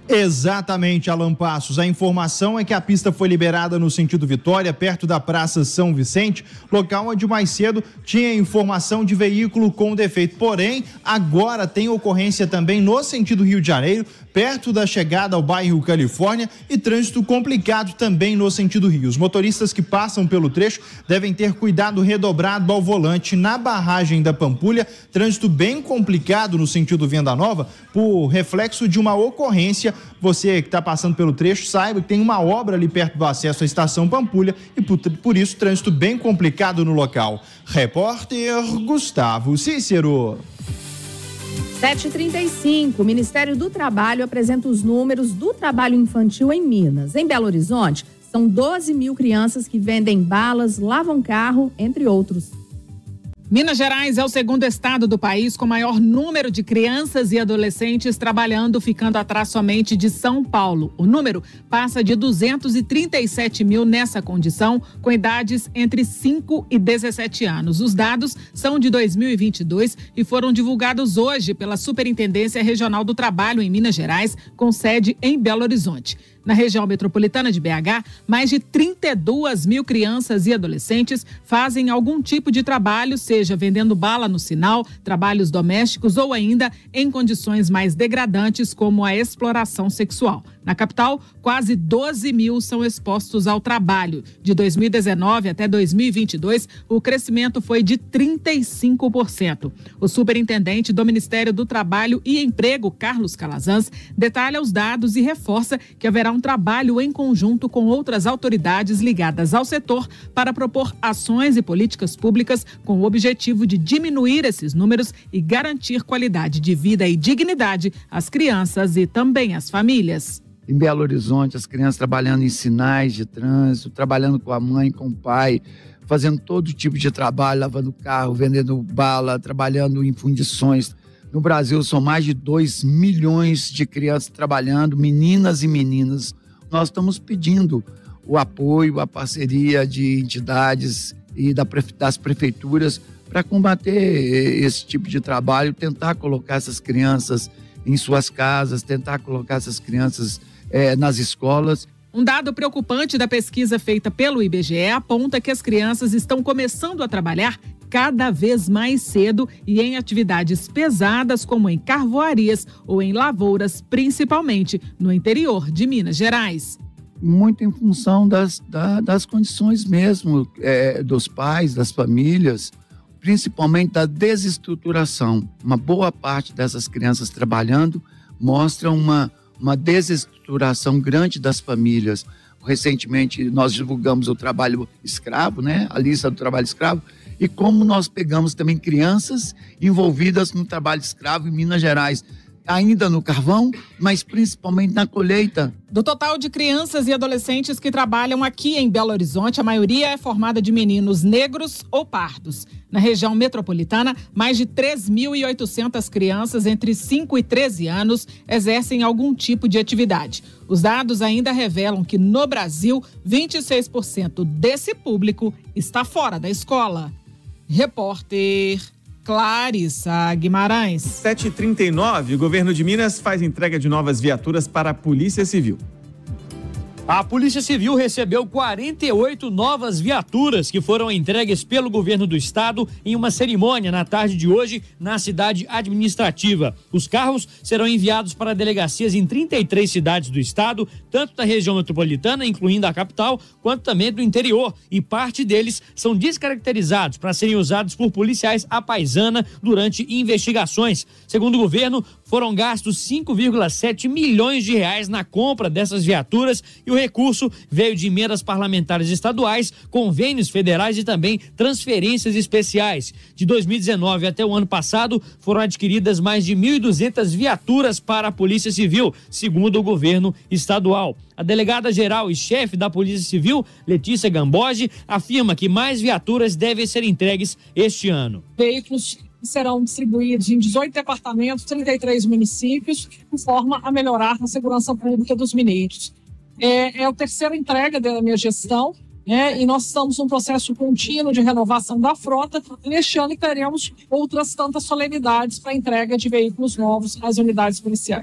Speaker 8: Exatamente, Alan Passos. A informação é que a pista foi liberada no sentido Vitória, perto da Praça São Vicente, local onde mais cedo tinha informação de veículo com defeito. Porém, agora tem ocorrência também no sentido Rio de Janeiro, perto da chegada ao bairro Califórnia, e trânsito complicado também no sentido Rio. Os motoristas que passam pelo trecho devem ter cuidado redobrado ao volante. Na barragem da Pampulha, trânsito bem complicado no sentido Venda Nova, por reflexo de uma ocorrência. Você que está passando pelo trecho, saiba que tem uma obra ali perto do acesso à estação Pampulha e por, por isso trânsito bem complicado no local. Repórter Gustavo Cícero.
Speaker 1: sete e trinta e cinco, o Ministério do Trabalho apresenta os números do trabalho infantil em Minas. Em Belo Horizonte, são doze mil crianças que vendem balas, lavam carro, entre outros.
Speaker 19: Minas Gerais é o segundo estado do país com maior número de crianças e adolescentes trabalhando, ficando atrás somente de São Paulo. O número passa de duzentos e trinta e sete mil nessa condição, com idades entre cinco e dezessete anos. Os dados são de dois mil e vinte e dois e foram divulgados hoje pela Superintendência Regional do Trabalho em Minas Gerais, com sede em Belo Horizonte. Na região metropolitana de B H, mais de trinta e duas mil crianças e adolescentes fazem algum tipo de trabalho, seja vendendo bala no sinal, trabalhos domésticos ou ainda em condições mais degradantes, como a exploração sexual. Na capital, quase doze mil são expostos ao trabalho. De dois mil e dezenove até dois mil e vinte e dois, o crescimento foi de trinta e cinco por cento. O superintendente do Ministério do Trabalho e Emprego, Carlos Calazans, detalha os dados e reforça que haverá um trabalho em conjunto com outras autoridades ligadas ao setor para propor ações e políticas públicas com o objetivo de diminuir esses números e garantir qualidade de vida e dignidade às crianças e também às famílias.
Speaker 20: Em Belo Horizonte, as crianças trabalhando em sinais de trânsito, trabalhando com a mãe, com o pai, fazendo todo tipo de trabalho, lavando carro, vendendo bala, trabalhando em fundições. No Brasil, são mais de dois milhões de crianças trabalhando, meninas e meninas. Nós estamos pedindo o apoio, a parceria de entidades e das prefeituras para combater esse tipo de trabalho, tentar colocar essas crianças em suas casas, tentar colocar essas crianças é, nas escolas.
Speaker 19: Um dado preocupante da pesquisa feita pelo I B G E aponta que as crianças estão começando a trabalhar cada vez mais cedo e em atividades pesadas, como em carvoarias ou em lavouras, principalmente no interior de Minas Gerais.
Speaker 20: Muito em função das, da, das condições mesmo é, dos pais, das famílias, principalmente da desestruturação. Uma boa parte dessas crianças trabalhando mostra uma, uma desestruturação grande das famílias. Recentemente, nós divulgamos o trabalho escravo, né? A lista do trabalho escravo, e como nós pegamos também crianças envolvidas no trabalho escravo em Minas Gerais, ainda no carvão, mas principalmente na colheita.
Speaker 19: Do total de crianças e adolescentes que trabalham aqui em Belo Horizonte, a maioria é formada de meninos negros ou pardos. Na região metropolitana, mais de três mil e oitocentas crianças entre cinco e treze anos exercem algum tipo de atividade. Os dados ainda revelam que, no Brasil, vinte e seis por cento desse público está fora da escola. Repórter Clarissa Guimarães.
Speaker 3: sete e trinta e nove, o governo de Minas faz entrega de novas viaturas para a Polícia Civil.
Speaker 21: A Polícia Civil recebeu quarenta e oito novas viaturas que foram entregues pelo governo do estado em uma cerimônia na tarde de hoje na cidade administrativa. Os carros serão enviados para delegacias em trinta e três cidades do estado, tanto da região metropolitana, incluindo a capital, quanto também do interior, e parte deles são descaracterizados para serem usados por policiais à paisana durante investigações. Segundo o governo, foram gastos cinco vírgula sete milhões de reais na compra dessas viaturas e o recurso veio de emendas parlamentares estaduais, convênios federais e também transferências especiais. De dois mil e dezenove até o ano passado, foram adquiridas mais de mil e duzentas viaturas para a Polícia Civil, segundo o governo estadual. A delegada-geral e chefe da Polícia Civil, Letícia Gamboge, afirma que mais viaturas devem ser entregues este ano.
Speaker 22: Veículos serão distribuídos em dezoito departamentos, trinta e três municípios, de forma a melhorar a segurança pública dos mineiros. É, é a terceira entrega da minha gestão, né, e nós estamos num processo contínuo de renovação da frota. Neste ano teremos outras tantas solenidades para entrega de veículos novos às unidades policiais.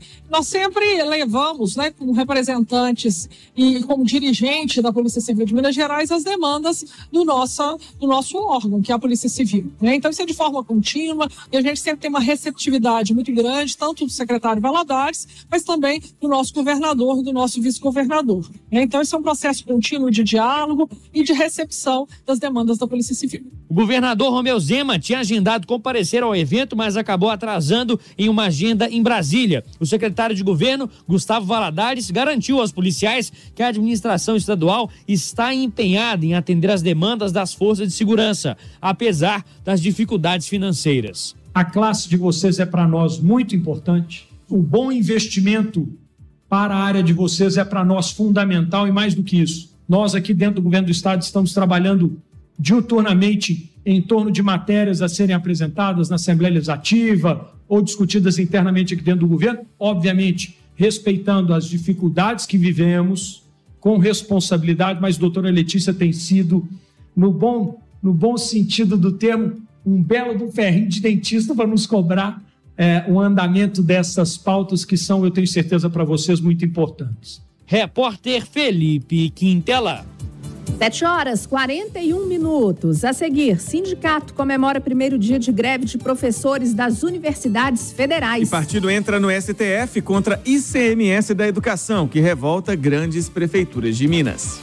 Speaker 22: Nós sempre levamos, né, como representantes e como dirigente da Polícia Civil de Minas Gerais, as demandas do nosso, do nosso órgão, que é a Polícia Civil, né? Então isso é de forma contínua e a gente sempre tem uma receptividade muito grande, tanto do secretário Valadares, mas também do nosso governador e do nosso vice-governador, né? Então esse é um processo contínuo de diálogo e de recepção das demandas da Polícia Civil.
Speaker 21: O governador Romeu Zema tinha agendado comparecer ao evento, mas acabou atrasando em uma agenda em Brasília. O secretário de governo, Gustavo Valadares, garantiu aos policiais que a administração estadual está empenhada em atender as demandas das forças de segurança, apesar das dificuldades financeiras.
Speaker 9: A classe de vocês é para nós muito importante. O bom investimento para a área de vocês é para nós fundamental e mais do que isso. Nós aqui dentro do governo do estado estamos trabalhando diuturnamente em torno de matérias a serem apresentadas na Assembleia Legislativa ou discutidas internamente aqui dentro do governo, obviamente respeitando as dificuldades que vivemos, com responsabilidade, mas a doutora Letícia tem sido, no bom, no bom sentido do termo, um belo do ferrinho de dentista para nos cobrar é, o andamento dessas pautas que são, eu tenho certeza, para vocês muito importantes.
Speaker 21: Repórter Felipe Quintela.
Speaker 1: sete horas, quarenta e um minutos. A seguir, sindicato comemora primeiro dia de greve de professores das universidades federais.
Speaker 3: E partido entra no S T F contra I C M S da educação, que revolta grandes prefeituras de Minas.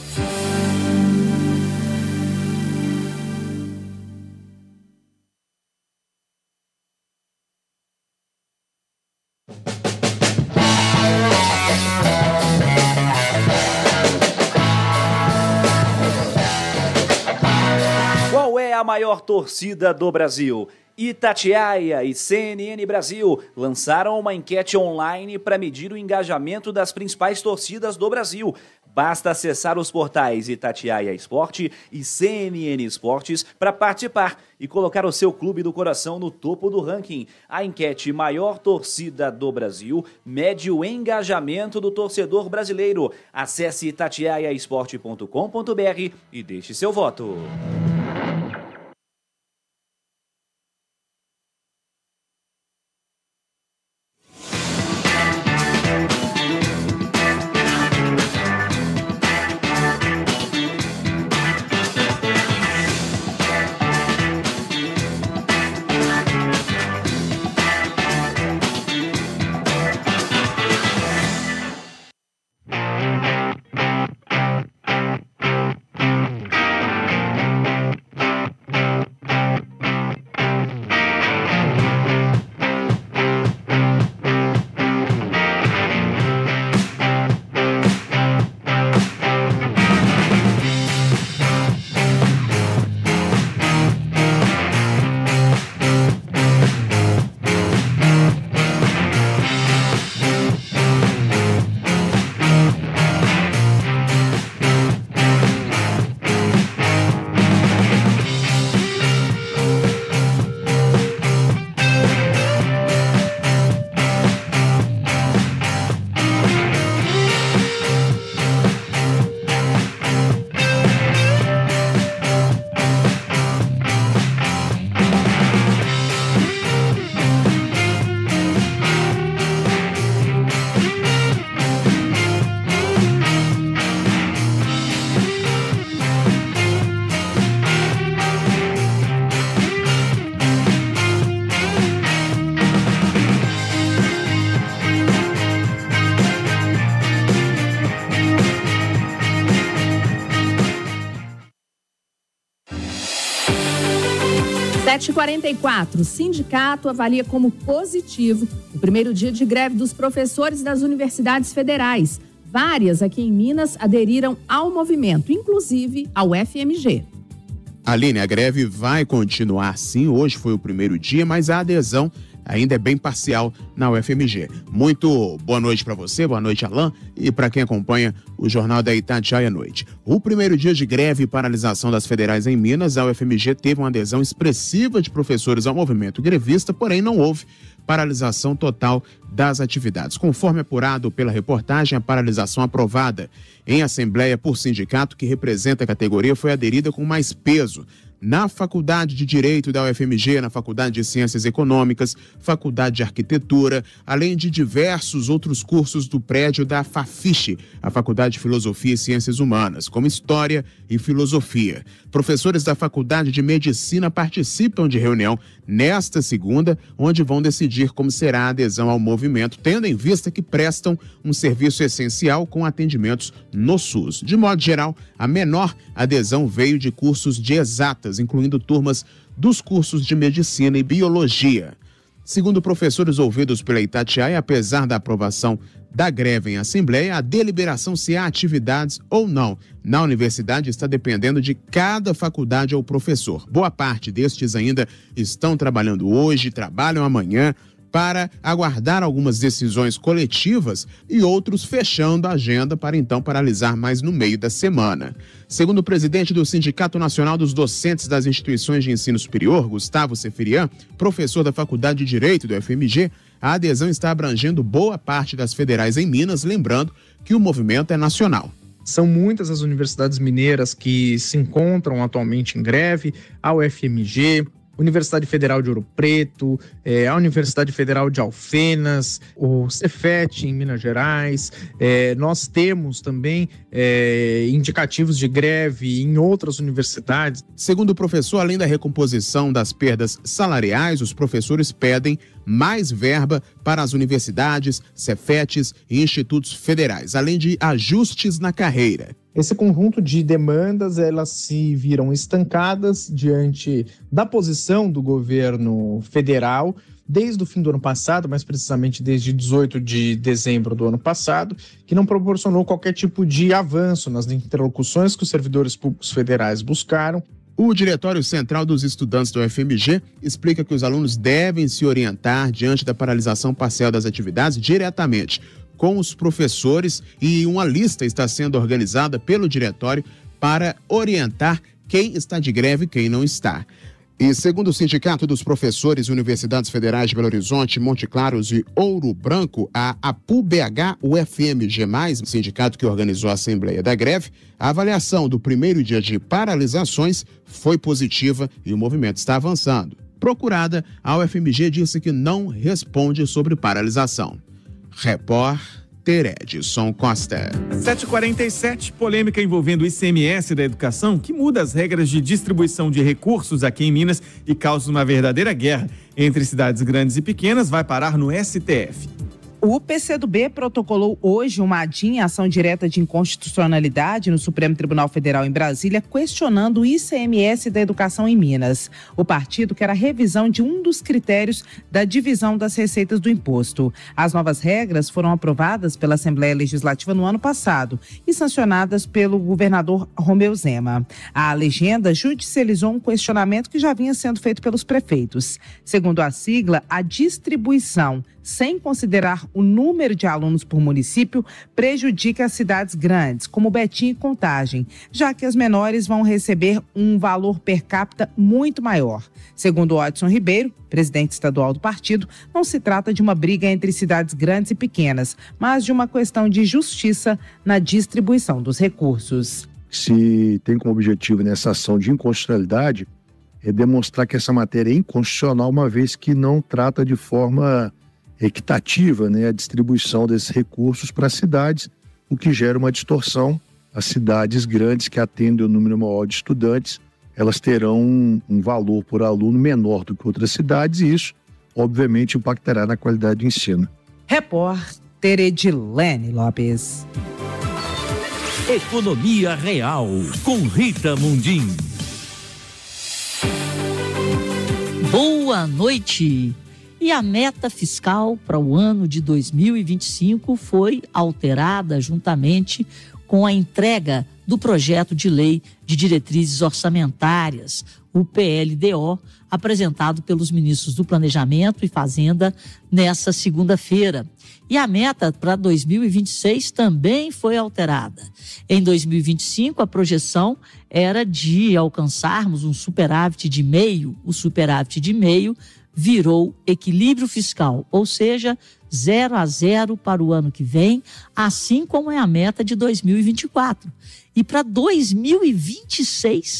Speaker 12: A maior torcida do Brasil. Itatiaia e C N N Brasil lançaram uma enquete online para medir o engajamento das principais torcidas do Brasil. Basta acessar os portais Itatiaia Esporte e C N N Esportes para participar e colocar o seu clube do coração no topo do ranking. A enquete Maior Torcida do Brasil mede o engajamento do torcedor brasileiro. Acesse itatiaia esporte ponto com ponto br e deixe seu voto.
Speaker 1: sete e quarenta e quatro, sindicato avalia como positivo o primeiro dia de greve dos professores das universidades federais. Várias aqui em Minas aderiram ao movimento, inclusive ao F M G.
Speaker 10: Aline, a greve vai continuar sim, hoje foi o primeiro dia, mas a adesão ainda é bem parcial na U F M G. Muito boa noite para você, boa noite, Alain, e para quem acompanha o Jornal da Itatiaia à noite. O primeiro dia de greve e paralisação das federais em Minas, a U F M G teve uma adesão expressiva de professores ao movimento grevista, porém não houve paralisação total das atividades. Conforme apurado pela reportagem, a paralisação aprovada em assembleia por sindicato que representa a categoria foi aderida com mais peso. na Faculdade de Direito da U F M G, na Faculdade de Ciências Econômicas, Faculdade de Arquitetura, além de diversos outros cursos do prédio da Fafiche, a Faculdade de Filosofia e Ciências Humanas, como História e Filosofia. Professores da Faculdade de Medicina participam de reunião nesta segunda, onde vão decidir como será a adesão ao movimento, tendo em vista que prestam um serviço essencial com atendimentos no SUS. De modo geral, a menor adesão veio de cursos de exatas, incluindo turmas dos cursos de Medicina e Biologia. Segundo professores ouvidos pela Itatiaia, apesar da aprovação da greve em assembleia, a deliberação se há atividades ou não na universidade está dependendo de cada faculdade ou professor. Boa parte destes ainda estão trabalhando hoje, trabalham amanhã, para aguardar algumas decisões coletivas e outros fechando a agenda para então paralisar mais no meio da semana. Segundo o presidente do Sindicato Nacional dos Docentes das Instituições de Ensino Superior, Gustavo Seferian, professor da Faculdade de Direito do U F M G, a adesão está abrangendo boa parte das federais em Minas, lembrando que o movimento é nacional.
Speaker 6: São muitas as universidades mineiras que se encontram atualmente em greve, a U F M G, Universidade Federal de Ouro Preto, é, a Universidade Federal de Alfenas, o Cefet em Minas Gerais. É, nós temos também é, indicativos de greve em outras universidades.
Speaker 10: Segundo o professor, além da recomposição das perdas salariais, os professores pedem mais verba para as universidades, Cefetes e institutos federais, além de ajustes na carreira.
Speaker 6: Esse conjunto de demandas, elas se viram estancadas diante da posição do governo federal desde o fim do ano passado, mais precisamente desde dezoito de dezembro do ano passado, que não proporcionou qualquer tipo de avanço nas interlocuções que os servidores públicos federais buscaram.
Speaker 10: O Diretório Central dos Estudantes do U F M G explica que os alunos devem se orientar diante da paralisação parcial das atividades diretamente com os professores, e uma lista está sendo organizada pelo diretório para orientar quem está de greve e quem não está. E segundo o Sindicato dos Professores e Universidades Federais de Belo Horizonte, Monte Claros e Ouro Branco, a APU-B H U F M G mais, sindicato que organizou a Assembleia da Greve, a avaliação do primeiro dia de paralisações foi positiva e o movimento está avançando. Procurada, a U F M G disse que não responde sobre paralisação. Repórter Edson Costa.
Speaker 3: sete e quarenta e sete, polêmica envolvendo o I C M S da educação, que muda as regras de distribuição de recursos aqui em Minas e causa uma verdadeira guerra entre cidades grandes e pequenas, vai parar no S T F.
Speaker 11: O PCdoB protocolou hoje uma A D I em ação direta de inconstitucionalidade no Supremo Tribunal Federal em Brasília, questionando o I C M S da educação em Minas. O partido quer a revisão de um dos critérios da divisão das receitas do imposto. As novas regras foram aprovadas pela Assembleia Legislativa no ano passado e sancionadas pelo governador Romeu Zema. A legenda judicializou um questionamento que já vinha sendo feito pelos prefeitos. Segundo a sigla, a distribuição sem considerar o número de alunos por município, prejudica as cidades grandes, como Betim e Contagem, já que as menores vão receber um valor per capita muito maior. Segundo Odson Ribeiro, presidente estadual do partido, não se trata de uma briga entre cidades grandes e pequenas, mas de uma questão de justiça na distribuição dos recursos.
Speaker 23: Se tem como objetivo nessa ação de inconstitucionalidade é demonstrar que essa matéria é inconstitucional, uma vez que não trata de forma equitativa, né, a distribuição desses recursos para as cidades, o que gera uma distorção. As cidades grandes que atendem o número maior de estudantes, elas terão um, um valor por aluno menor do que outras cidades e isso, obviamente, impactará na qualidade do ensino.
Speaker 11: Repórter Edilene Lopes.
Speaker 2: Economia Real, com Rita Mundim.
Speaker 24: Boa noite. E a meta fiscal para o ano de dois mil e vinte e cinco foi alterada juntamente com a entrega do projeto de lei de diretrizes orçamentárias, o P L D O, apresentado pelos ministros do Planejamento e Fazenda nessa segunda-feira. E a meta para dois mil e vinte e seis também foi alterada. Em dois mil e vinte e cinco, a projeção era de alcançarmos um superávit de meio, o superávit de meio virou equilíbrio fiscal, ou seja, zero a zero para o ano que vem, assim como é a meta de dois mil e vinte e quatro. E para dois mil e vinte e seis,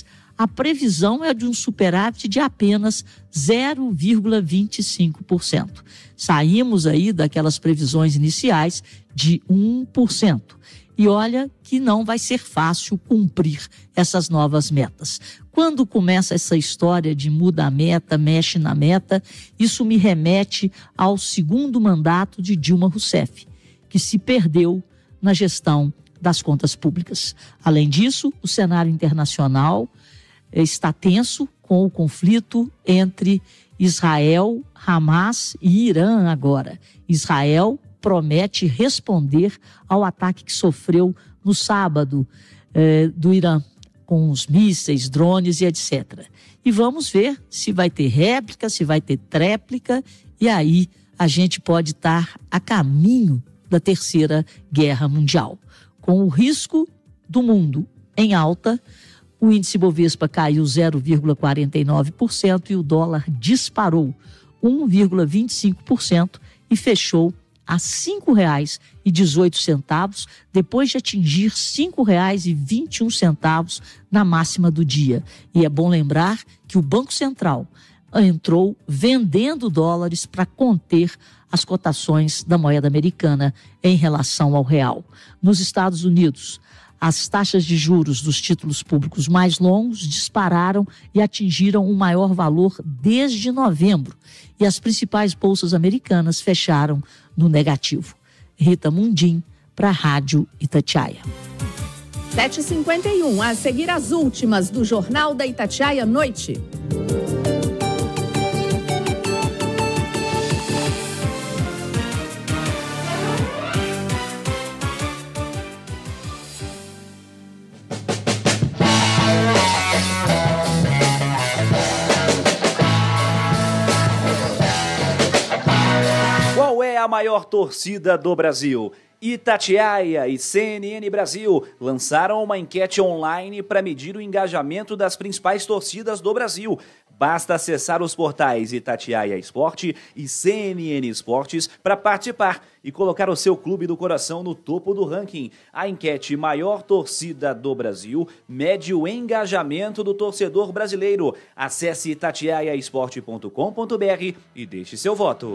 Speaker 24: a previsão é de um superávit de apenas zero vírgula vinte e cinco por cento. Saímos aí daquelas previsões iniciais de um por cento. E olha que não vai ser fácil cumprir essas novas metas. Quando começa essa história de muda a meta, mexe na meta, isso me remete ao segundo mandato de Dilma Rousseff, que se perdeu na gestão das contas públicas. Além disso, o cenário internacional está tenso com o conflito entre Israel, Hamas e Irã agora. Israel promete responder ao ataque que sofreu no sábado eh, do Irã, com os mísseis, drones e etcétera. E vamos ver se vai ter réplica, se vai ter tréplica, e aí a gente pode estar a caminho da Terceira Guerra Mundial. Com o risco do mundo em alta, o índice Bovespa caiu zero vírgula quarenta e nove por cento e o dólar disparou um vírgula vinte e cinco por cento e fechou a cinco reais e dezoito centavos, depois de atingir cinco reais e vinte e um centavos na máxima do dia. E é bom lembrar que o Banco Central entrou vendendo dólares para conter as cotações da moeda americana em relação ao real. Nos Estados Unidos, as taxas de juros dos títulos públicos mais longos dispararam e atingiram o maior valor desde novembro. E as principais bolsas americanas fecharam no negativo. Rita Mundim, para a Rádio Itatiaia.
Speaker 1: sete e cinquenta e um, a seguir as últimas do Jornal da Itatiaia Noite.
Speaker 12: Qual é a maior torcida do Brasil? Itatiaia e C N N Brasil lançaram uma enquete online para medir o engajamento das principais torcidas do Brasil. Basta acessar os portais Itatiaia Esporte e C N N Esportes para participar e colocar o seu clube do coração no topo do ranking. A enquete Maior Torcida do Brasil mede o engajamento do torcedor brasileiro. Acesse itatiaia esporte ponto com ponto br e deixe seu voto.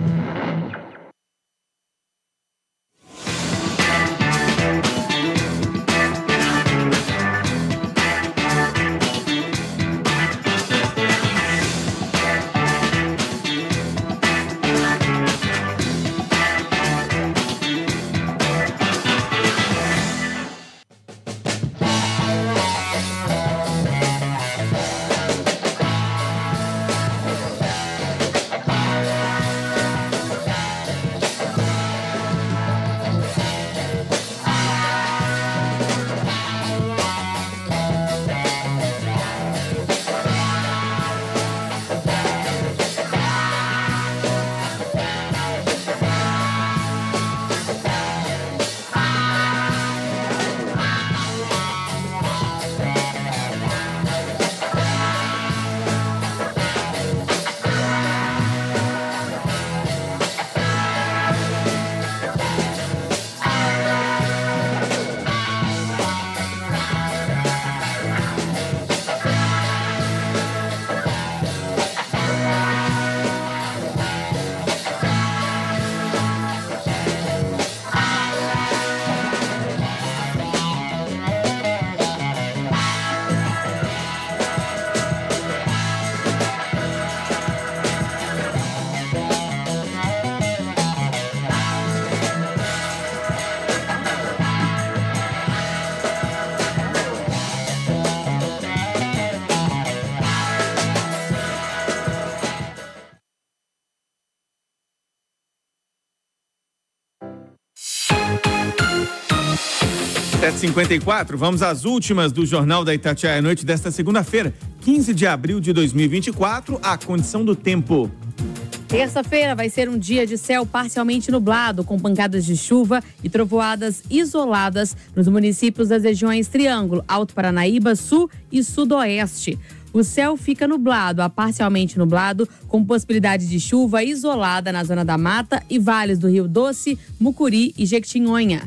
Speaker 3: sete e cinquenta e quatro, vamos às últimas do Jornal da Itatiaia Noite desta segunda-feira, quinze de abril de dois mil e vinte e quatro, a condição do tempo.
Speaker 4: Terça-feira vai ser um dia de céu parcialmente nublado, com pancadas de chuva e trovoadas isoladas nos municípios das regiões Triângulo, Alto Paranaíba, Sul e Sudoeste. O céu fica nublado a parcialmente nublado, com possibilidade de chuva isolada na zona da Mata e vales do Rio Doce, Mucuri e Jequitinhonha.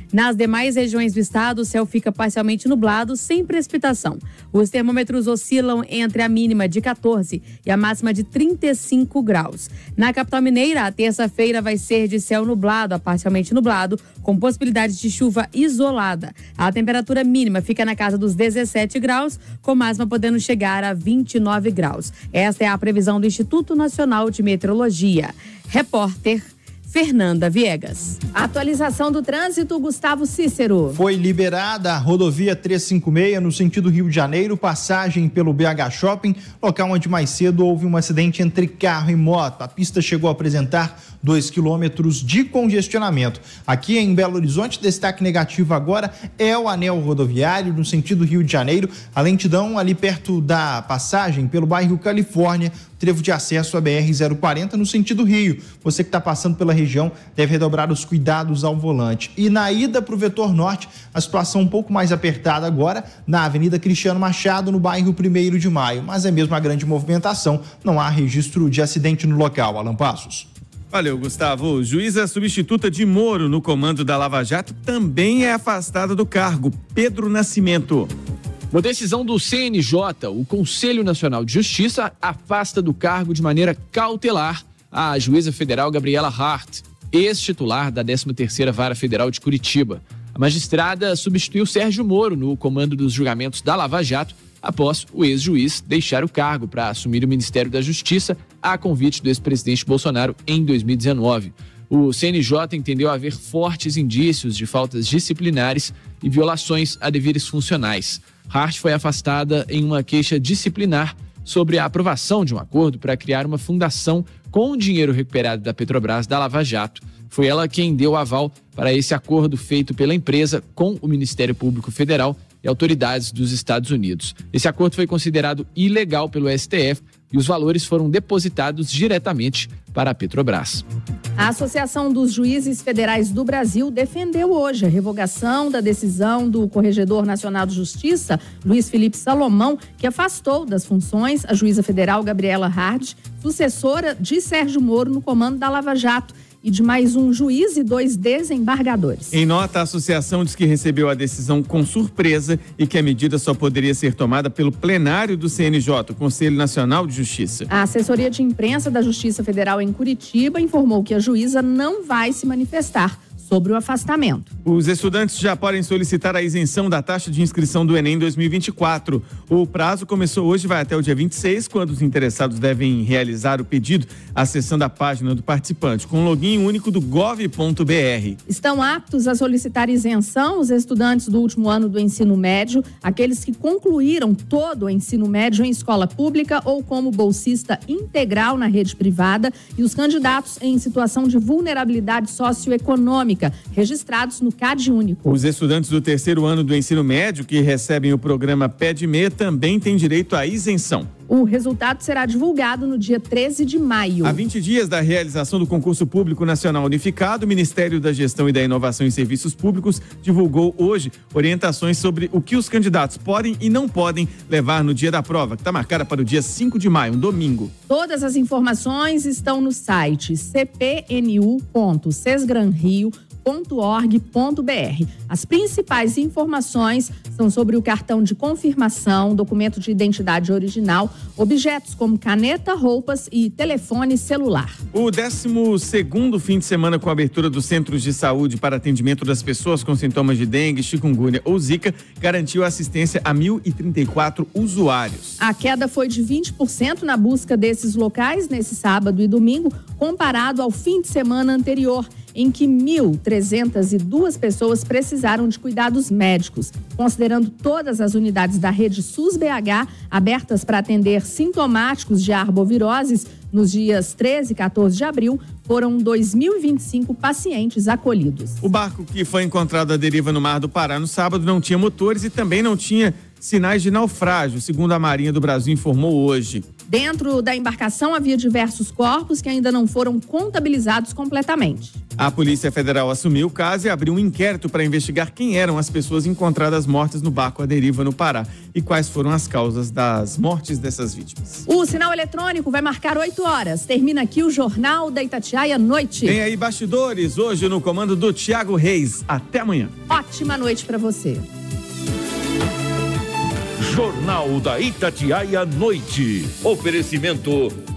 Speaker 4: Nas demais regiões do estado, o céu fica parcialmente nublado, sem precipitação. Os termômetros oscilam entre a mínima de quatorze e a máxima de trinta e cinco graus. Na capital mineira, a terça-feira vai ser de céu nublado a parcialmente nublado, com possibilidade de chuva isolada. A temperatura mínima fica na casa dos dezessete graus, com máxima podendo chegar a vinte e nove graus. Esta é a previsão do Instituto Nacional de Meteorologia. Repórter Fernanda Viegas.
Speaker 1: Atualização do trânsito, Gustavo Cícero.
Speaker 8: Foi liberada a rodovia trezentos e cinquenta e seis no sentido Rio de Janeiro, passagem pelo B H Shopping, local onde mais cedo houve um acidente entre carro e moto. A pista chegou a apresentar dois quilômetros de congestionamento. Aqui em Belo Horizonte, destaque negativo agora é o anel rodoviário no sentido Rio de Janeiro, a lentidão ali perto da passagem pelo bairro Califórnia, trevo de acesso à B R zero quarenta no sentido Rio. Você que está passando pela região deve redobrar os cuidados ao volante. E na ida para o vetor norte, a situação um pouco mais apertada agora na Avenida Cristiano Machado, no bairro primeiro de maio. Mas é mesmo a grande movimentação, não há registro de acidente no local. Alan Passos.
Speaker 3: Valeu, Gustavo. Juíza substituta de Moro no comando da Lava Jato também é afastada do cargo. Pedro Nascimento.
Speaker 5: Uma decisão do C N J, o Conselho Nacional de Justiça, afasta do cargo de maneira cautelar a juíza federal Gabriela Hart, ex-titular da décima terceira Vara Federal de Curitiba. A magistrada substituiu Sérgio Moro no comando dos julgamentos da Lava Jato após o ex-juiz deixar o cargo para assumir o Ministério da Justiça a convite do ex-presidente Bolsonaro em dois mil e dezenove. O C N J entendeu haver fortes indícios de faltas disciplinares e violações a deveres funcionais. Hart foi afastada em uma queixa disciplinar sobre a aprovação de um acordo para criar uma fundação com o dinheiro recuperado da Petrobras da Lava Jato. Foi ela quem deu o aval para esse acordo feito pela empresa com o Ministério Público Federal e autoridades dos Estados Unidos. Esse acordo foi considerado ilegal pelo S T F e os valores foram depositados diretamente para a Petrobras.
Speaker 1: A Associação dos Juízes Federais do Brasil defendeu hoje a revogação da decisão do Corregedor Nacional de Justiça, Luiz Felipe Salomão, que afastou das funções a juíza federal Gabriela Hart, sucessora de Sérgio Moro no comando da Lava Jato, e de mais um juiz e dois desembargadores.
Speaker 3: Em nota, a associação diz que recebeu a decisão com surpresa e que a medida só poderia ser tomada pelo plenário do C N J, o Conselho Nacional de Justiça.
Speaker 1: A assessoria de imprensa da Justiça Federal em Curitiba informou que a juíza não vai se manifestar sobre o afastamento.
Speaker 3: Os estudantes já podem solicitar a isenção da taxa de inscrição do Enem dois mil e vinte e quatro. O prazo começou hoje e vai até o dia vinte e seis, quando os interessados devem realizar o pedido acessando a página do participante, com login único do gov ponto br.
Speaker 1: Estão aptos a solicitar isenção os estudantes do último ano do ensino médio, aqueles que concluíram todo o ensino médio em escola pública ou como bolsista integral na rede privada e os candidatos em situação de vulnerabilidade socioeconômica, registrados no CadÚnico.
Speaker 3: Os estudantes do terceiro ano do ensino médio que recebem o programa PEDME também têm direito à isenção.
Speaker 1: O resultado será divulgado no dia treze de maio.
Speaker 3: Há vinte dias da realização do concurso público nacional unificado, o Ministério da Gestão e da Inovação em Serviços Públicos divulgou hoje orientações sobre o que os candidatos podem e não podem levar no dia da prova, que está marcada para o dia cinco de maio, um domingo.
Speaker 1: Todas as informações estão no site c p n u ponto sesgran rio ponto org ponto br. As principais informações são sobre o cartão de confirmação, documento de identidade original, objetos como caneta, roupas e telefone celular.
Speaker 3: O décimo segundo fim de semana com a abertura dos centros de saúde para atendimento das pessoas com sintomas de dengue, chikungunya ou zika garantiu assistência a mil e trinta e quatro usuários.
Speaker 1: A queda foi de vinte por cento na busca desses locais nesse sábado e domingo, comparado ao fim de semana anterior, em que mil trezentas e duas pessoas precisaram de cuidados médicos. Considerando todas as unidades da rede SUS-B H abertas para atender sintomáticos de arboviroses, nos dias treze e quatorze de abril, foram dois mil e vinte e cinco pacientes acolhidos.
Speaker 3: O barco que foi encontrado à deriva no Mar do Pará no sábado não tinha motores e também não tinha sinais de naufrágio, segundo a Marinha do Brasil informou hoje.
Speaker 1: Dentro da embarcação havia diversos corpos que ainda não foram contabilizados completamente.
Speaker 3: A Polícia Federal assumiu o caso e abriu um inquérito para investigar quem eram as pessoas encontradas mortas no barco à deriva no Pará e quais foram as causas das mortes dessas vítimas.
Speaker 1: O sinal eletrônico vai marcar oito horas. Termina aqui o Jornal da Itatiaia Noite.
Speaker 3: Tem aí bastidores, hoje no comando do Tiago Reis. Até amanhã.
Speaker 1: Ótima noite para você.
Speaker 2: Jornal da Itatiaia Noite. Oferecimento